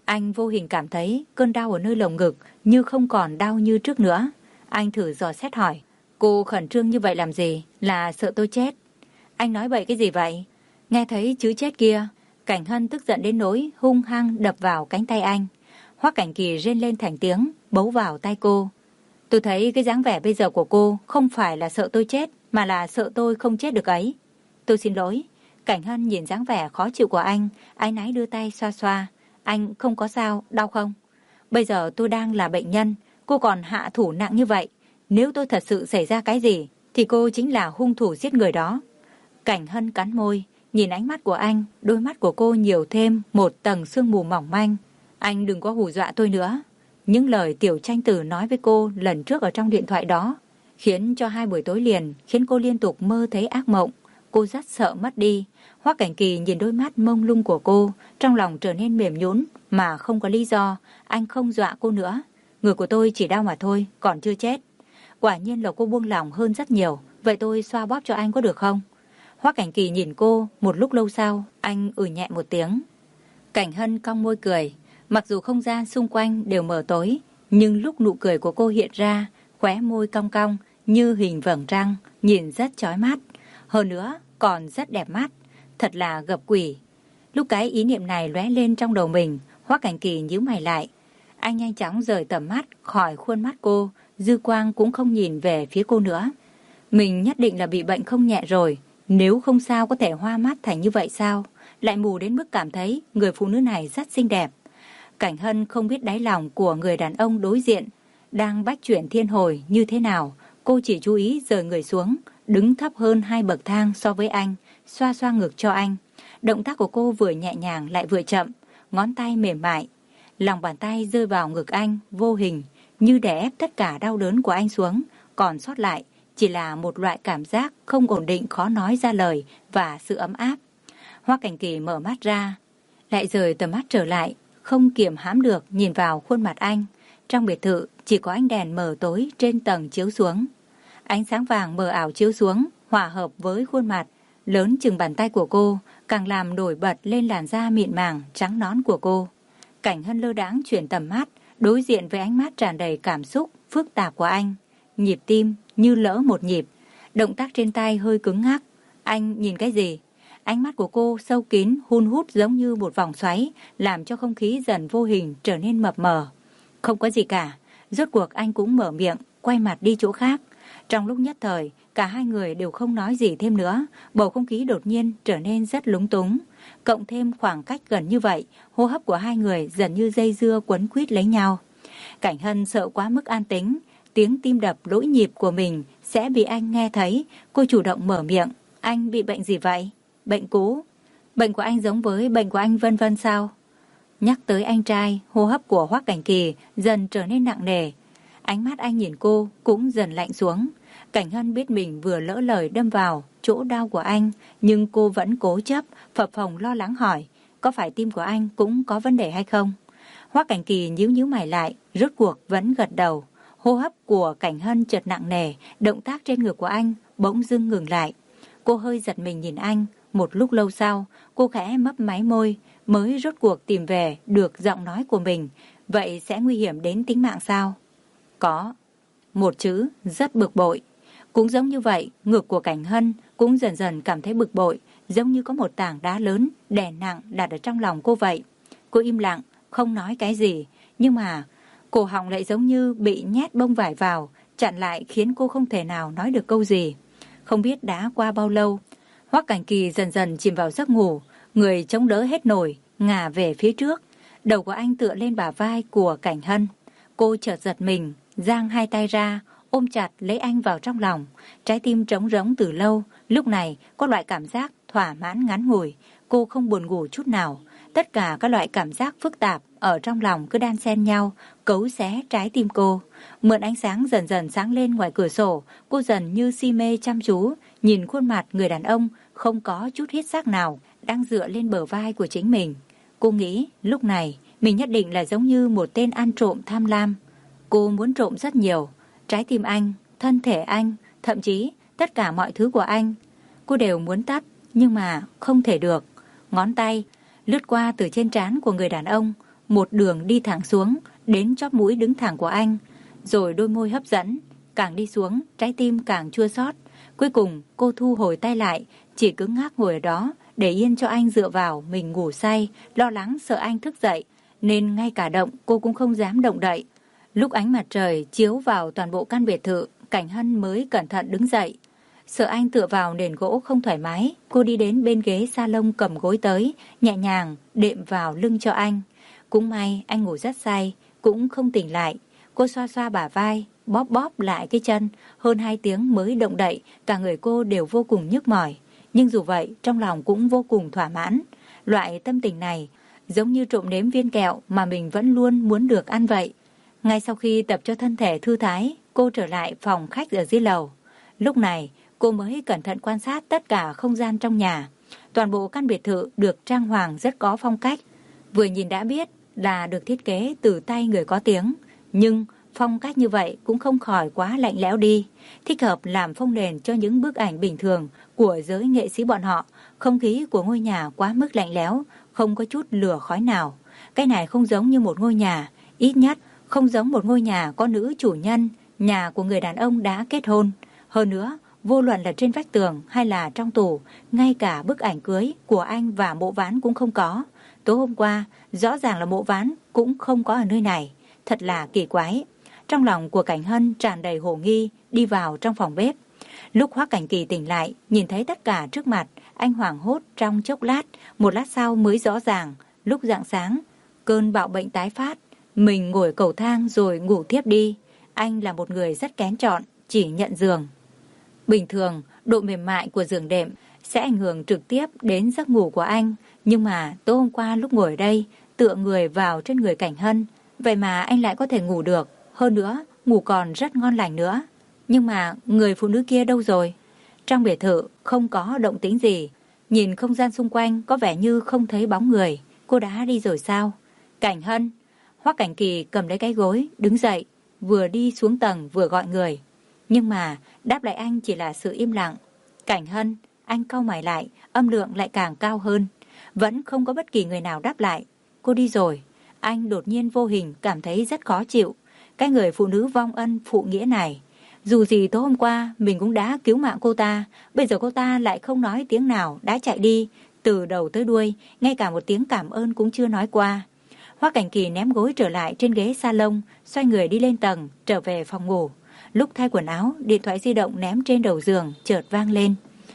Anh vô hình cảm thấy cơn đau ở nơi lồng ngực như không còn đau như trước nữa. Anh thử dò xét hỏi, cô khẩn trương như vậy làm gì? Là sợ tôi chết? Anh nói bậy cái gì vậy? Nghe thấy chữ chết kia, Cảnh Hân tức giận đến nỗi hung hăng đập vào cánh tay anh. Hoắc Cảnh Kỳ rên lên thành tiếng, bấu vào tay cô. Tôi thấy cái dáng vẻ bây giờ của cô không phải là sợ tôi chết, mà là sợ tôi không chết được ấy. Tôi xin lỗi. Cảnh Hân nhìn dáng vẻ khó chịu của anh, áy náy đưa tay xoa xoa. Anh không có sao, đau không? Bây giờ tôi đang là bệnh nhân, cô còn hạ thủ nặng như vậy. Nếu tôi thật sự xảy ra cái gì, thì cô chính là hung thủ giết người đó. Cảnh Hân cắn môi, nhìn ánh mắt của anh, đôi mắt của cô nhiều thêm một tầng sương mù mỏng manh. Anh đừng có hù dọa tôi nữa. Những lời Tiểu Tranh Tử nói với cô lần trước ở trong điện thoại đó, khiến cho hai buổi tối liền, khiến cô liên tục mơ thấy ác mộng. Cô rất sợ mất đi. Hoắc Cảnh Kỳ nhìn đôi mắt mông lung của cô, trong lòng trở nên mềm nhũn, mà không có lý do. Anh không dọa cô nữa. Người của tôi chỉ đau mà thôi, còn chưa chết. Quả nhiên là cô buông lòng hơn rất nhiều. Vậy tôi xoa bóp cho anh có được không? Hoắc Cảnh Kỳ nhìn cô, một lúc lâu sau, anh ử nhẹ một tiếng. Cảnh Hân cong môi cười. Mặc dù không gian xung quanh đều mờ tối, nhưng lúc nụ cười của cô hiện ra, khóe môi cong cong như hình vầng trăng, nhìn rất chói mắt. Hơn nữa, còn rất đẹp mắt. Thật là gặp quỷ. Lúc cái ý niệm này lóe lên trong đầu mình, Hoắc Cảnh Kỳ nhíu mày lại. Anh nhanh chóng rời tầm mắt khỏi khuôn mắt cô, dư quang cũng không nhìn về phía cô nữa. Mình nhất định là bị bệnh không nhẹ rồi. Nếu không sao có thể hoa mắt thành như vậy sao? Lại mù đến mức cảm thấy người phụ nữ này rất xinh đẹp. Cảnh Hân không biết đáy lòng của người đàn ông đối diện đang bách chuyển thiên hồi như thế nào. Cô chỉ chú ý rời người xuống, đứng thấp hơn hai bậc thang so với anh, xoa xoa ngực cho anh. Động tác của cô vừa nhẹ nhàng lại vừa chậm, ngón tay mềm mại. Lòng bàn tay rơi vào ngực anh, vô hình, như để ép tất cả đau đớn của anh xuống. Còn sót lại chỉ là một loại cảm giác không ổn định khó nói ra lời và sự ấm áp. Hoắc Cảnh Kỳ mở mắt ra, lại rời tầm mắt trở lại, không kiềm hãm được nhìn vào khuôn mặt anh. Trong biệt thự chỉ có ánh đèn mờ tối trên tầng chiếu xuống. Ánh sáng vàng mờ ảo chiếu xuống, hòa hợp với khuôn mặt lớn chừng bàn tay của cô, càng làm nổi bật lên làn da mịn màng trắng nõn của cô. Cảnh Hân lơ đãng chuyển tầm mắt, đối diện với ánh mắt tràn đầy cảm xúc phức tạp của anh. Nhịp tim như lỡ một nhịp, động tác trên tay hơi cứng ngắc. Anh nhìn cái gì? Ánh mắt của cô sâu kín, hun hút giống như một vòng xoáy, làm cho không khí dần vô hình trở nên mập mờ. Không có gì cả. Rốt cuộc anh cũng mở miệng, quay mặt đi chỗ khác. Trong lúc nhất thời, cả hai người đều không nói gì thêm nữa. Bầu không khí đột nhiên trở nên rất lúng túng. Cộng thêm khoảng cách gần như vậy, hô hấp của hai người dần như dây dưa quấn quýt lấy nhau. Cảnh Hân sợ quá mức an tĩnh, tiếng tim đập lỗi nhịp của mình sẽ bị anh nghe thấy. Cô chủ động mở miệng. Anh bị bệnh gì vậy? Bệnh cũ. Bệnh của anh giống với bệnh của anh Vân Vân sao? Nhắc tới anh trai, hô hấp của Hoắc Cảnh Kỳ dần trở nên nặng nề. Ánh mắt anh nhìn cô cũng dần lạnh xuống. Cảnh Hân biết mình vừa lỡ lời đâm vào chỗ đau của anh, nhưng cô vẫn cố chấp, phập phồng lo lắng hỏi, có phải tim của anh cũng có vấn đề hay không? Hoắc Cảnh Kỳ nhíu nhíu mày lại, rốt cuộc vẫn gật đầu. Hô hấp của Cảnh Hân chợt nặng nề, động tác trên ngực của anh bỗng dưng ngừng lại. Cô hơi giật mình nhìn anh. Một lúc lâu sau, cô khẽ mấp máy môi, mới rốt cuộc tìm về được giọng nói của mình. Vậy sẽ nguy hiểm đến tính mạng sao? Có. Một chữ, rất bực bội. Cũng giống như vậy, ngực của Cảnh Hân cũng dần dần cảm thấy bực bội, giống như có một tảng đá lớn, đè nặng đặt ở trong lòng cô vậy. Cô im lặng, không nói cái gì, nhưng mà cổ họng lại giống như bị nhét bông vải vào, chặn lại khiến cô không thể nào nói được câu gì. Không biết đã qua bao lâu, Hoắc Cảnh Kỳ dần dần chìm vào giấc ngủ, người chống đỡ hết nổi, ngả về phía trước. Đầu của anh tựa lên bả vai của Cảnh Hân. Cô chợt giật mình, giang hai tay ra, ôm chặt lấy anh vào trong lòng. Trái tim trống rỗng từ lâu, lúc này có loại cảm giác thỏa mãn ngắn ngủi. Cô không buồn ngủ chút nào. Tất cả các loại cảm giác phức tạp ở trong lòng cứ đan xen nhau, cấu xé trái tim cô. Mượn ánh sáng dần dần sáng lên ngoài cửa sổ, cô dần như si mê chăm chú, nhìn khuôn mặt người đàn ông không có chút huyết sắc nào đang dựa lên bờ vai của chính mình. Cô nghĩ lúc này mình nhất định là giống như một tên ăn trộm tham lam. Cô muốn trộm rất nhiều, trái tim anh, thân thể anh, thậm chí tất cả mọi thứ của anh. Cô đều muốn tắt, nhưng mà không thể được. Ngón tay lướt qua từ trên trán của người đàn ông, một đường đi thẳng xuống, đến chóp mũi đứng thẳng của anh, rồi đôi môi hấp dẫn, càng đi xuống, trái tim càng chua xót. Cuối cùng, cô thu hồi tay lại, chỉ cứng ngắc ngồi ở đó, để yên cho anh dựa vào mình ngủ say, lo lắng sợ anh thức dậy, nên ngay cả động cô cũng không dám động đậy. Lúc ánh mặt trời chiếu vào toàn bộ căn biệt thự, Cảnh Hân mới cẩn thận đứng dậy. Sợ anh tựa vào nền gỗ không thoải mái, cô đi đến bên ghế salon cầm gối tới, nhẹ nhàng đệm vào lưng cho anh. Cũng may anh ngủ rất say, cũng không tỉnh lại. Cô xoa xoa bả vai, bóp bóp lại cái chân, hơn hai tiếng mới động đậy, cả người cô đều vô cùng nhức mỏi. Nhưng dù vậy, trong lòng cũng vô cùng thỏa mãn. Loại tâm tình này giống như trộm nếm viên kẹo mà mình vẫn luôn muốn được ăn vậy. Ngay sau khi tập cho thân thể thư thái, cô trở lại phòng khách ở dưới lầu. Lúc này, cô mới cẩn thận quan sát tất cả không gian trong nhà. Toàn bộ căn biệt thự được trang hoàng rất có phong cách. Vừa nhìn đã biết là được thiết kế từ tay người có tiếng. Nhưng phong cách như vậy cũng không khỏi quá lạnh lẽo đi. Thích hợp làm phông nền cho những bức ảnh bình thường của giới nghệ sĩ bọn họ. Không khí của ngôi nhà quá mức lạnh lẽo, không có chút lửa khói nào. Cái này không giống như một ngôi nhà, ít nhất không giống một ngôi nhà có nữ chủ nhân, nhà của người đàn ông đã kết hôn. Hơn nữa, vô luận là trên vách tường hay là trong tủ, ngay cả bức ảnh cưới của anh và Mộ Ván cũng không có. Tối hôm qua, rõ ràng là Mộ Ván cũng không có ở nơi này. Thật là kỳ quái. Trong lòng của Cảnh Hân tràn đầy hồ nghi, đi vào trong phòng bếp. Lúc Hoắc Cảnh Kỳ tỉnh lại, nhìn thấy tất cả trước mặt, anh hoảng hốt trong chốc lát, một lát sau mới rõ ràng. Lúc rạng sáng, cơn bạo bệnh tái phát, mình ngồi cầu thang rồi ngủ thiếp đi. Anh là một người rất kén chọn, chỉ nhận giường. Bình thường, độ mềm mại của giường đệm sẽ ảnh hưởng trực tiếp đến giấc ngủ của anh. Nhưng mà tối hôm qua lúc ngồi ở đây, tựa người vào trên người Cảnh Hân, vậy mà anh lại có thể ngủ được. Hơn nữa, ngủ còn rất ngon lành nữa. Nhưng mà người phụ nữ kia đâu rồi? Trong biệt thự không có động tĩnh gì. Nhìn không gian xung quanh có vẻ như không thấy bóng người. Cô đã đi rồi sao? Cảnh Hân. Hoắc Cảnh Kỳ cầm lấy cái gối, đứng dậy, vừa đi xuống tầng vừa gọi người. Nhưng mà đáp lại anh chỉ là sự im lặng. Cảnh Hân, anh cau mày lại, âm lượng lại càng cao hơn. Vẫn không có bất kỳ người nào đáp lại. Cô đi rồi. Anh đột nhiên vô hình cảm thấy rất khó chịu. Cái người phụ nữ vong ân phụ nghĩa này. Dù gì tối hôm qua mình cũng đã cứu mạng cô ta. Bây giờ cô ta lại không nói tiếng nào, đã chạy đi. Từ đầu tới đuôi, ngay cả một tiếng cảm ơn cũng chưa nói qua. Hoắc Cảnh Kỳ ném gối trở lại trên ghế salon, xoay người đi lên tầng, trở về phòng ngủ. Lúc thay quần áo, điện thoại di động ném trên đầu giường chợt vang lên.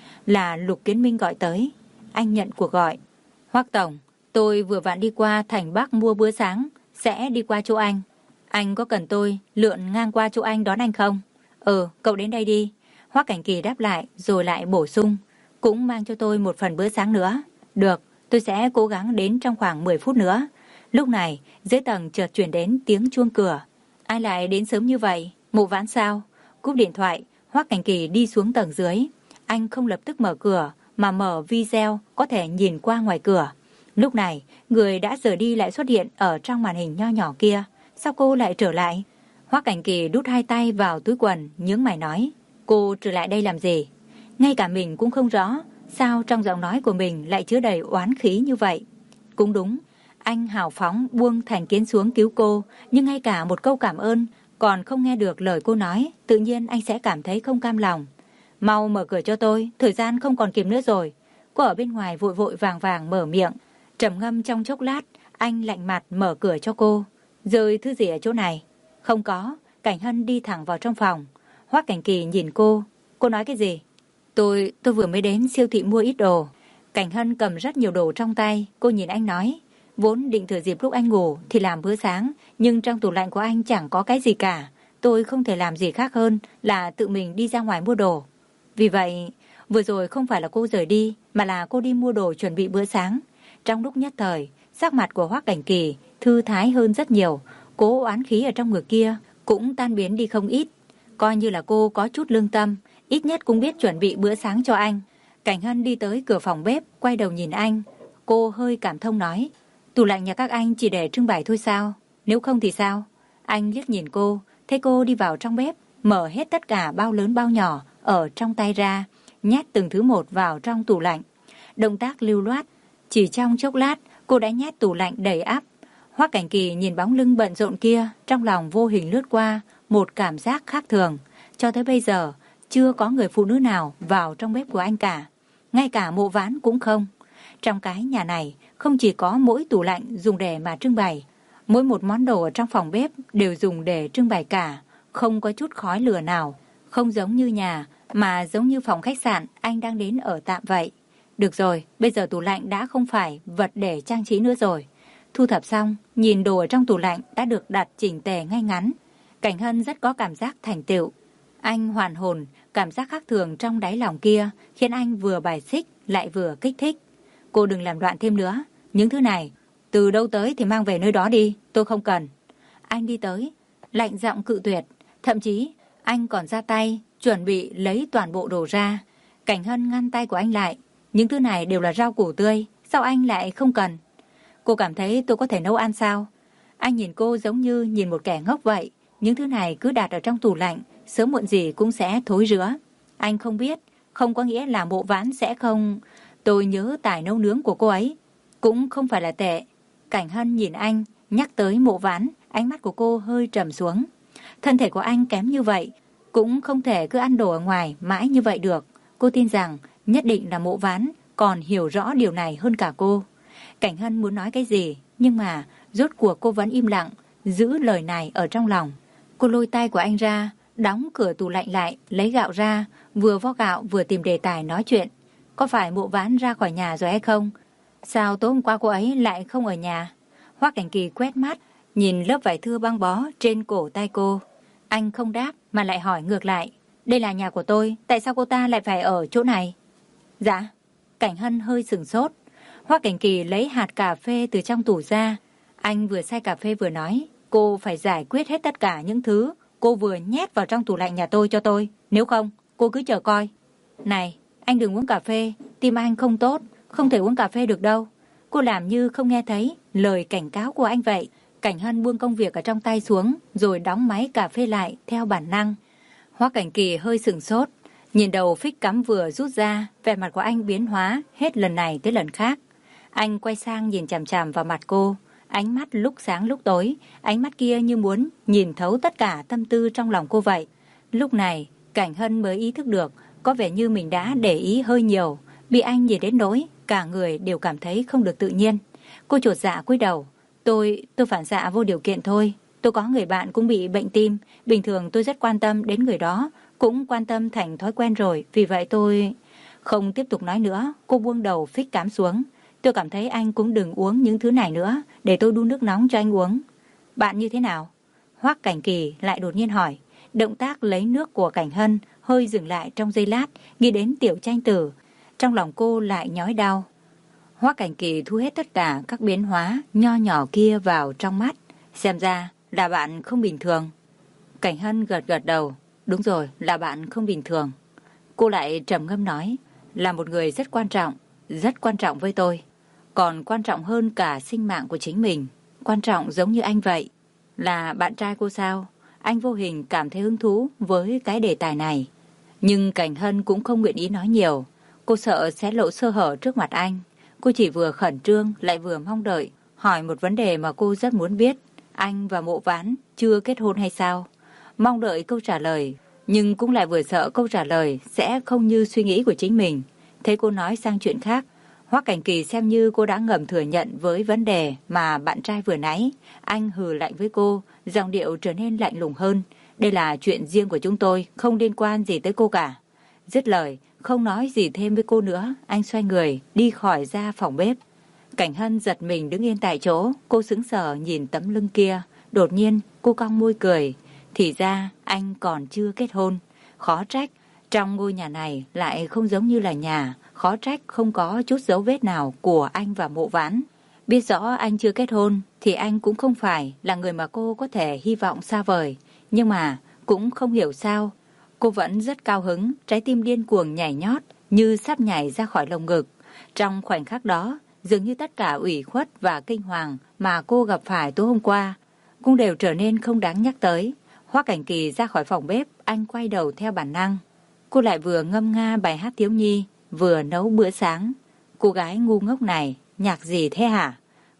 Là Lục Kiến Minh gọi tới. Anh nhận cuộc gọi. Hoắc tổng, tôi vừa vặn đi qua thành Bắc mua bữa sáng, sẽ đi qua chỗ anh. Anh có cần tôi lượn ngang qua chỗ anh đón anh không? Ừ, cậu đến đây đi. Hoắc Cảnh Kỳ đáp lại rồi lại bổ sung. Cũng mang cho tôi một phần bữa sáng nữa. Được, tôi sẽ cố gắng đến trong khoảng mười phút nữa. Lúc này, dưới tầng chợt chuyển đến tiếng chuông cửa. Ai lại đến sớm như vậy? Mộ Vãn sao? Cúp điện thoại, Hoắc Cảnh Kỳ đi xuống tầng dưới. Anh không lập tức mở cửa, mà mở video có thể nhìn qua ngoài cửa. Lúc này, người đã rời đi lại xuất hiện ở trong màn hình nho nhỏ kia. Sao cô lại trở lại? Hoắc Cảnh Kỳ đút hai tay vào túi quần, nhướng mày nói. Cô trở lại đây làm gì? Ngay cả mình cũng không rõ, sao trong giọng nói của mình lại chứa đầy oán khí như vậy? Cũng đúng, anh hào phóng buông thành kiến xuống cứu cô, nhưng ngay cả một câu cảm ơn còn không nghe được lời cô nói, tự nhiên anh sẽ cảm thấy không cam lòng. Mau mở cửa cho tôi, thời gian không còn kịp nữa rồi. Cô ở bên ngoài vội vội vàng vàng mở miệng, trầm ngâm trong chốc lát, anh lạnh mặt mở cửa cho cô. Rơi thứ gì ở chỗ này? Không có. Cảnh Hân đi thẳng vào trong phòng. Hoắc Cảnh Kỳ nhìn cô. Cô nói cái gì? Tôi, tôi vừa mới đến siêu thị mua ít đồ. Cảnh Hân cầm rất nhiều đồ trong tay. Cô nhìn anh nói. Vốn định thừa dịp lúc anh ngủ thì làm bữa sáng, nhưng trong tủ lạnh của anh chẳng có cái gì cả. Tôi không thể làm gì khác hơn là tự mình đi ra ngoài mua đồ. Vì vậy, vừa rồi không phải là cô rời đi, mà là cô đi mua đồ chuẩn bị bữa sáng. Trong lúc nhất thời, sắc mặt của Hoắc Cảnh Kỳ thư thái hơn rất nhiều. Cố oán khí ở trong người kia cũng tan biến đi không ít. Coi như là cô có chút lương tâm, ít nhất cũng biết chuẩn bị bữa sáng cho anh. Cảnh Hân đi tới cửa phòng bếp, quay đầu nhìn anh. Cô hơi cảm thông nói. Tủ lạnh nhà các anh chỉ để trưng bày thôi sao? Nếu không thì sao? Anh liếc nhìn cô, thấy cô đi vào trong bếp, mở hết tất cả bao lớn bao nhỏ ở trong tay ra, nhét từng thứ một vào trong tủ lạnh. Động tác lưu loát, chỉ trong chốc lát cô đã nhét tủ lạnh đầy ắp. Hoắc Cảnh Kỳ nhìn bóng lưng bận rộn kia, trong lòng vô hình lướt qua một cảm giác khác thường. Cho tới bây giờ, chưa có người phụ nữ nào vào trong bếp của anh cả. Ngay cả Mộ Vãn cũng không. Trong cái nhà này, không chỉ có mỗi tủ lạnh dùng để mà trưng bày. Mỗi một món đồ ở trong phòng bếp đều dùng để trưng bày cả. Không có chút khói lửa nào. Không giống như nhà, mà giống như phòng khách sạn anh đang đến ở tạm vậy. Được rồi, bây giờ tủ lạnh đã không phải vật để trang trí nữa rồi. Thu thập xong, nhìn đồ ở trong tủ lạnh đã được đặt chỉnh tề ngay ngắn. Cảnh Hân rất có cảm giác thành tựu. Anh hoàn hồn, cảm giác khác thường trong đáy lòng kia khiến anh vừa bài xích lại vừa kích thích. Cô đừng làm loạn thêm nữa. Những thứ này, từ đâu tới thì mang về nơi đó đi, tôi không cần. Anh đi tới, lạnh giọng cự tuyệt. Thậm chí, anh còn ra tay, chuẩn bị lấy toàn bộ đồ ra. Cảnh Hân ngăn tay của anh lại. Những thứ này đều là rau củ tươi, sao anh lại không cần? Cô cảm thấy tôi có thể nấu ăn sao? Anh nhìn cô giống như nhìn một kẻ ngốc vậy. Những thứ này cứ đặt ở trong tủ lạnh, sớm muộn gì cũng sẽ thối rữa. Anh không biết, không có nghĩa là Mộ Vãn sẽ không... Tôi nhớ tài nấu nướng của cô ấy, cũng không phải là tệ. Cảnh Hân nhìn anh, nhắc tới Mộ Vãn, ánh mắt của cô hơi trầm xuống. Thân thể của anh kém như vậy, cũng không thể cứ ăn đồ ở ngoài mãi như vậy được. Cô tin rằng nhất định là Mộ Vãn còn hiểu rõ điều này hơn cả cô. Cảnh Hân muốn nói cái gì, nhưng mà rốt cuộc cô vẫn im lặng, giữ lời này ở trong lòng. Cô lôi tay của anh ra, đóng cửa tủ lạnh lại, lấy gạo ra, vừa vo gạo vừa tìm đề tài nói chuyện. Có phải Mộ Vãn ra khỏi nhà rồi hay không? Sao tối hôm qua cô ấy lại không ở nhà? Hoắc Cảnh Kỳ quét mắt, nhìn lớp vải thưa băng bó trên cổ tay cô. Anh không đáp mà lại hỏi ngược lại. Đây là nhà của tôi, tại sao cô ta lại phải ở chỗ này? Dạ. Cảnh Hân hơi sửng sốt. Hoắc Cảnh Kỳ lấy hạt cà phê từ trong tủ ra. Anh vừa xay cà phê vừa nói. Cô phải giải quyết hết tất cả những thứ cô vừa nhét vào trong tủ lạnh nhà tôi cho tôi. Nếu không, cô cứ chờ coi. Này, anh đừng uống cà phê. Tim anh không tốt, không thể uống cà phê được đâu. Cô làm như không nghe thấy lời cảnh cáo của anh vậy. Cảnh Hân buông công việc ở trong tay xuống, rồi đóng máy cà phê lại theo bản năng. Hoắc Cảnh Kỳ hơi sửng sốt. Nhìn đầu phích cắm vừa rút ra, vẻ mặt của anh biến hóa hết lần này tới lần khác. Anh quay sang nhìn chằm chằm vào mặt cô, ánh mắt lúc sáng lúc tối, ánh mắt kia như muốn nhìn thấu tất cả tâm tư trong lòng cô vậy. Lúc này, Cảnh Hân mới ý thức được, có vẻ như mình đã để ý hơi nhiều, bị anh nhìn đến nỗi cả người đều cảm thấy không được tự nhiên. Cô chột dạ cúi đầu, tôi, tôi phản xạ vô điều kiện thôi. Tôi có người bạn cũng bị bệnh tim, bình thường tôi rất quan tâm đến người đó, cũng quan tâm thành thói quen rồi, vì vậy tôi... Không tiếp tục nói nữa, cô buông đầu phích cám xuống. Tôi cảm thấy anh cũng đừng uống những thứ này nữa, để tôi đun nước nóng cho anh uống. Bạn như thế nào? Hoắc Cảnh Kỳ lại đột nhiên hỏi. Động tác lấy nước của Cảnh Hân hơi dừng lại trong giây lát, nghĩ đến Tiểu Tranh Tử. Trong lòng cô lại nhói đau. Hoắc Cảnh Kỳ thu hết tất cả các biến hóa nho nhỏ kia vào trong mắt. Xem ra là bạn không bình thường. Cảnh Hân gật gật đầu. Đúng rồi, là bạn không bình thường. Cô lại trầm ngâm nói, là một người rất quan trọng, rất quan trọng với tôi. Còn quan trọng hơn cả sinh mạng của chính mình. Quan trọng giống như anh vậy. Là bạn trai cô sao? Anh vô hình cảm thấy hứng thú với cái đề tài này. Nhưng Cảnh Hân cũng không nguyện ý nói nhiều. Cô sợ sẽ lộ sơ hở trước mặt anh. Cô chỉ vừa khẩn trương lại vừa mong đợi hỏi một vấn đề mà cô rất muốn biết. Anh và Mộ Vãn chưa kết hôn hay sao? Mong đợi câu trả lời, nhưng cũng lại vừa sợ câu trả lời sẽ không như suy nghĩ của chính mình. Thấy cô nói sang chuyện khác, Hoắc Cảnh Kỳ xem như cô đã ngầm thừa nhận với vấn đề mà bạn trai vừa nãy. Anh hừ lạnh với cô, giọng điệu trở nên lạnh lùng hơn. Đây là chuyện riêng của chúng tôi, không liên quan gì tới cô cả. Dứt lời, không nói gì thêm với cô nữa, anh xoay người, đi khỏi ra phòng bếp. Cảnh Hân giật mình đứng yên tại chỗ, cô sững sờ nhìn tấm lưng kia. Đột nhiên, cô cong môi cười. Thì ra, anh còn chưa kết hôn. Khó trách, trong ngôi nhà này lại không giống như là nhà. Khó trách không có chút dấu vết nào của anh và Mộ Vãn. Biết rõ anh chưa kết hôn, thì anh cũng không phải là người mà cô có thể hy vọng xa vời. Nhưng mà, cũng không hiểu sao. Cô vẫn rất cao hứng, trái tim điên cuồng nhảy nhót, như sắp nhảy ra khỏi lồng ngực. Trong khoảnh khắc đó, dường như tất cả ủy khuất và kinh hoàng mà cô gặp phải tối hôm qua cũng đều trở nên không đáng nhắc tới. Hoắc Cảnh Kỳ ra khỏi phòng bếp, anh quay đầu theo bản năng. Cô lại vừa ngâm nga bài hát thiếu nhi, vừa nấu bữa sáng. Cô gái ngu ngốc này, nhạc gì thế hả?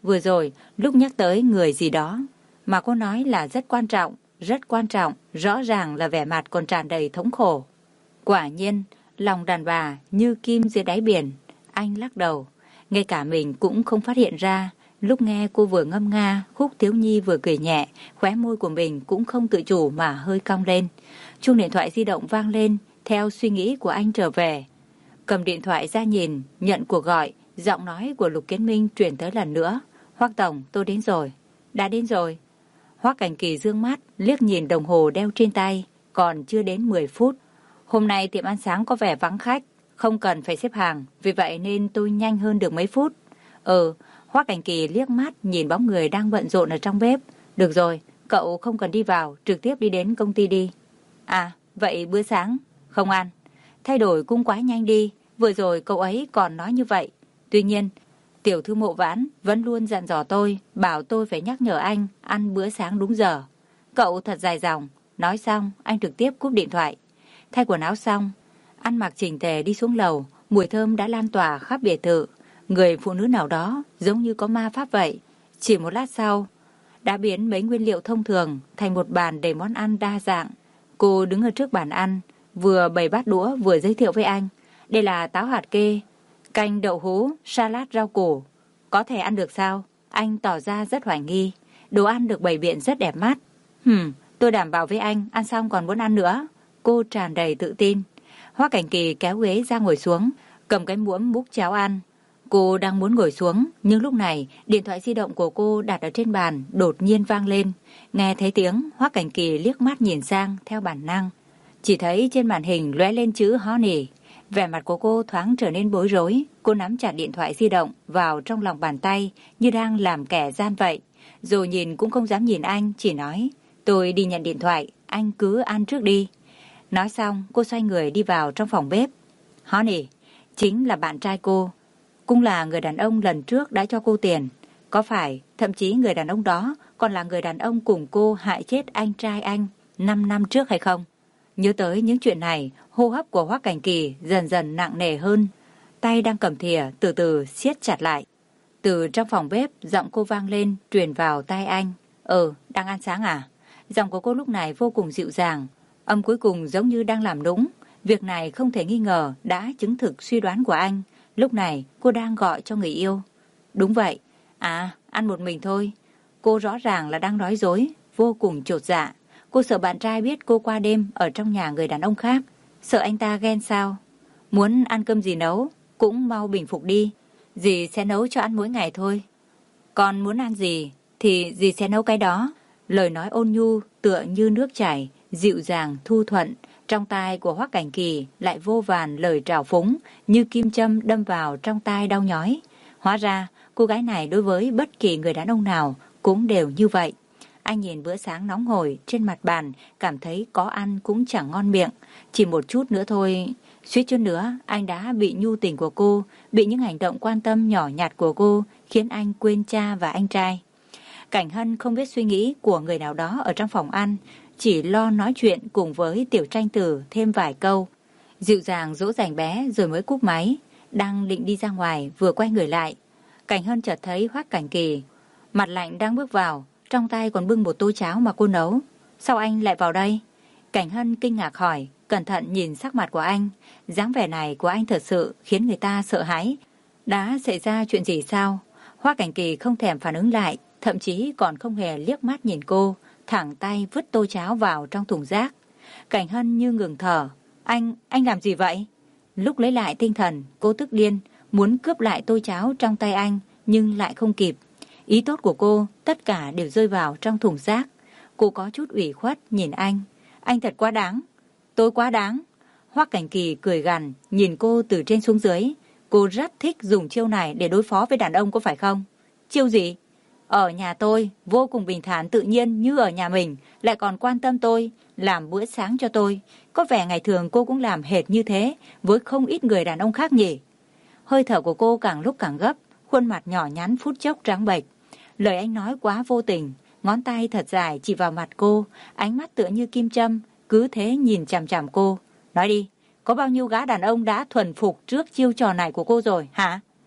Vừa rồi, lúc nhắc tới người gì đó, mà cô nói là rất quan trọng, rất quan trọng, rõ ràng là vẻ mặt còn tràn đầy thống khổ. Quả nhiên, lòng đàn bà như kim dưới đáy biển. Anh lắc đầu, ngay cả mình cũng không phát hiện ra. Lúc nghe cô vừa ngâm nga, khúc thiếu nhi vừa cười nhẹ, khóe môi của mình cũng không tự chủ mà hơi cong lên. Chuông điện thoại di động vang lên, theo suy nghĩ của anh trở về. Cầm điện thoại ra nhìn, nhận cuộc gọi, giọng nói của Lục Kiến Minh truyền tới lần nữa. Hoắc tổng, tôi đến rồi. Đã đến rồi. Hoắc Cảnh Kỳ dương mắt, liếc nhìn đồng hồ đeo trên tay, còn chưa đến mười phút. Hôm nay tiệm ăn sáng có vẻ vắng khách, không cần phải xếp hàng, vì vậy nên tôi nhanh hơn được mấy phút. Ừ, Hoắc Cảnh Kỳ liếc mắt nhìn bóng người đang bận rộn ở trong bếp. Được rồi, cậu không cần đi vào, trực tiếp đi đến công ty đi. À, vậy bữa sáng? Không ăn. Thay đổi cũng quá nhanh đi, vừa rồi cậu ấy còn nói như vậy. Tuy nhiên, tiểu thư Mộ Vãn vẫn luôn dặn dò tôi, bảo tôi phải nhắc nhở anh ăn bữa sáng đúng giờ. Cậu thật dài dòng. Nói xong, anh trực tiếp cúp điện thoại. Thay quần áo xong, ăn mặc chỉnh tề đi xuống lầu, mùi thơm đã lan tỏa khắp biệt thự. Người phụ nữ nào đó giống như có ma pháp vậy. Chỉ một lát sau, đã biến mấy nguyên liệu thông thường thành một bàn đầy món ăn đa dạng. Cô đứng ở trước bàn ăn, vừa bày bát đũa vừa giới thiệu với anh. Đây là táo hạt kê, canh đậu hũ, salad rau củ. Có thể ăn được sao? Anh tỏ ra rất hoài nghi. Đồ ăn được bày biện rất đẹp mắt. Hừm, tôi đảm bảo với anh, ăn xong còn muốn ăn nữa. Cô tràn đầy tự tin. Hoắc Cảnh Kỳ kéo ghế ra ngồi xuống, cầm cái muỗng múc cháo ăn. Cô đang muốn ngồi xuống, nhưng lúc này điện thoại di động của cô đặt ở trên bàn đột nhiên vang lên. Nghe thấy tiếng, Hoắc Cảnh Kỳ liếc mắt nhìn sang theo bản năng. Chỉ thấy trên màn hình lóe lên chữ Honey. Vẻ mặt của cô thoáng trở nên bối rối. Cô nắm chặt điện thoại di động vào trong lòng bàn tay như đang làm kẻ gian vậy. Rồi nhìn cũng không dám nhìn anh, chỉ nói: tôi đi nhận điện thoại, anh cứ ăn trước đi. Nói xong, cô xoay người đi vào trong phòng bếp. Honey chính là bạn trai cô, cũng là người đàn ông lần trước đã cho cô tiền. Có phải thậm chí người đàn ông đó còn là người đàn ông cùng cô hại chết anh trai anh năm năm trước hay không? Nhớ tới những chuyện này, hô hấp của Hoắc Cảnh Kỳ dần dần nặng nề hơn. Tay đang cầm thìa từ từ siết chặt lại. Từ trong phòng bếp, giọng cô vang lên, truyền vào tai anh. Ừ, đang ăn sáng à? Giọng của cô lúc này vô cùng dịu dàng. Âm cuối cùng giống như đang làm nũng. Việc này không thể nghi ngờ đã chứng thực suy đoán của anh. Lúc này cô đang gọi cho người yêu. Đúng vậy. À, ăn một mình thôi. Cô rõ ràng là đang nói dối, vô cùng chột dạ. Cô sợ bạn trai biết cô qua đêm ở trong nhà người đàn ông khác. Sợ anh ta ghen sao? Muốn ăn cơm gì nấu, cũng mau bình phục đi. Dì sẽ nấu cho ăn mỗi ngày thôi. Còn muốn ăn gì thì dì sẽ nấu cái đó. Lời nói ôn nhu tựa như nước chảy, dịu dàng thu thuận. Trong tai của Hoắc Cảnh Kỳ lại vô vàn lời trào phúng như kim châm đâm vào trong tai đau nhói. Hóa ra cô gái này đối với bất kỳ người đàn ông nào cũng đều như vậy. Anh nhìn bữa sáng nóng hổi trên mặt bàn, cảm thấy có ăn cũng chẳng ngon miệng. Chỉ một chút nữa thôi, suýt chút nữa anh đã bị nhu tình của cô, bị những hành động quan tâm nhỏ nhặt của cô khiến anh quên cha và anh trai. Cảnh Hân không biết suy nghĩ của người nào đó ở trong phòng ăn, chỉ lo nói chuyện cùng với Tiểu Tranh Tử thêm vài câu, dịu dàng dỗ dành bé rồi mới cúp máy. Đang định đi ra ngoài, vừa quay người lại, Cảnh Hân chợt thấy Hoắc Cảnh Kỳ mặt lạnh đang bước vào, trong tay còn bưng một tô cháo mà cô nấu. Sao anh lại vào đây? Cảnh Hân kinh ngạc hỏi, cẩn thận nhìn sắc mặt của anh. Dáng vẻ này của anh thật sự khiến người ta sợ hãi. Đã xảy ra chuyện gì sao? Hoắc Cảnh Kỳ không thèm phản ứng lại, thậm chí còn không hề liếc mắt nhìn cô, thẳng tay vứt tô cháo vào trong thùng rác. Cảnh Hân như ngừng thở. Anh, anh làm gì vậy? Lúc lấy lại tinh thần, cô tức điên, muốn cướp lại tô cháo trong tay anh, nhưng lại không kịp. Ý tốt của cô, tất cả đều rơi vào trong thùng rác. Cô có chút ủy khuất nhìn anh. Anh thật quá đáng. Tôi quá đáng. Hoắc Cảnh Kỳ cười gằn, nhìn cô từ trên xuống dưới. Cô rất thích dùng chiêu này để đối phó với đàn ông có phải không? Chiêu gì? Ở nhà tôi, vô cùng bình thản tự nhiên như ở nhà mình, lại còn quan tâm tôi, làm bữa sáng cho tôi. Có vẻ ngày thường cô cũng làm hệt như thế với không ít người đàn ông khác nhỉ? Hơi thở của cô càng lúc càng gấp, khuôn mặt nhỏ nhắn phút chốc trắng bệch. Lời anh nói quá vô tình, ngón tay thật dài chỉ vào mặt cô, ánh mắt tựa như kim châm, cứ thế nhìn chằm chằm cô. Nói đi, có bao nhiêu gã đàn ông đã thuần phục trước chiêu trò này của cô rồi, hả?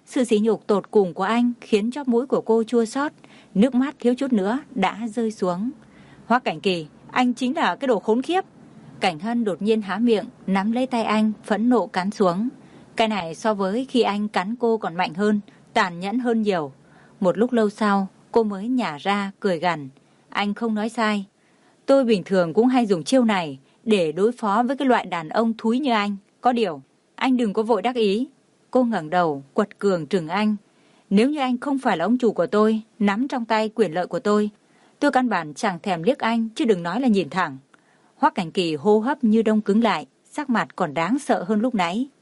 Sự sỉ nhục tột cùng của anh khiến cho mũi của cô chua xót, nước mắt thiếu chút nữa đã rơi xuống. Hoắc Cảnh Kỳ, anh chính là cái đồ khốn khiếp. Cảnh Hân đột nhiên há miệng, nắm lấy tay anh, phẫn nộ cắn xuống. Cái này so với khi anh cắn cô còn mạnh hơn, tàn nhẫn hơn nhiều. Một lúc lâu sau, cô mới nhả ra, cười gằn. Anh không nói sai. Tôi bình thường cũng hay dùng chiêu này để đối phó với cái loại đàn ông thúi như anh. Có điều, anh đừng có vội đắc ý. Cô ngẩng đầu, quật cường trừng anh. Nếu như anh không phải là ông chủ của tôi, nắm trong tay quyền lợi của tôi, tôi căn bản chẳng thèm liếc anh, chứ đừng nói là nhìn thẳng. Hoắc Cảnh Kỳ hô hấp như đông cứng lại, sắc mặt còn đáng sợ hơn lúc nãy.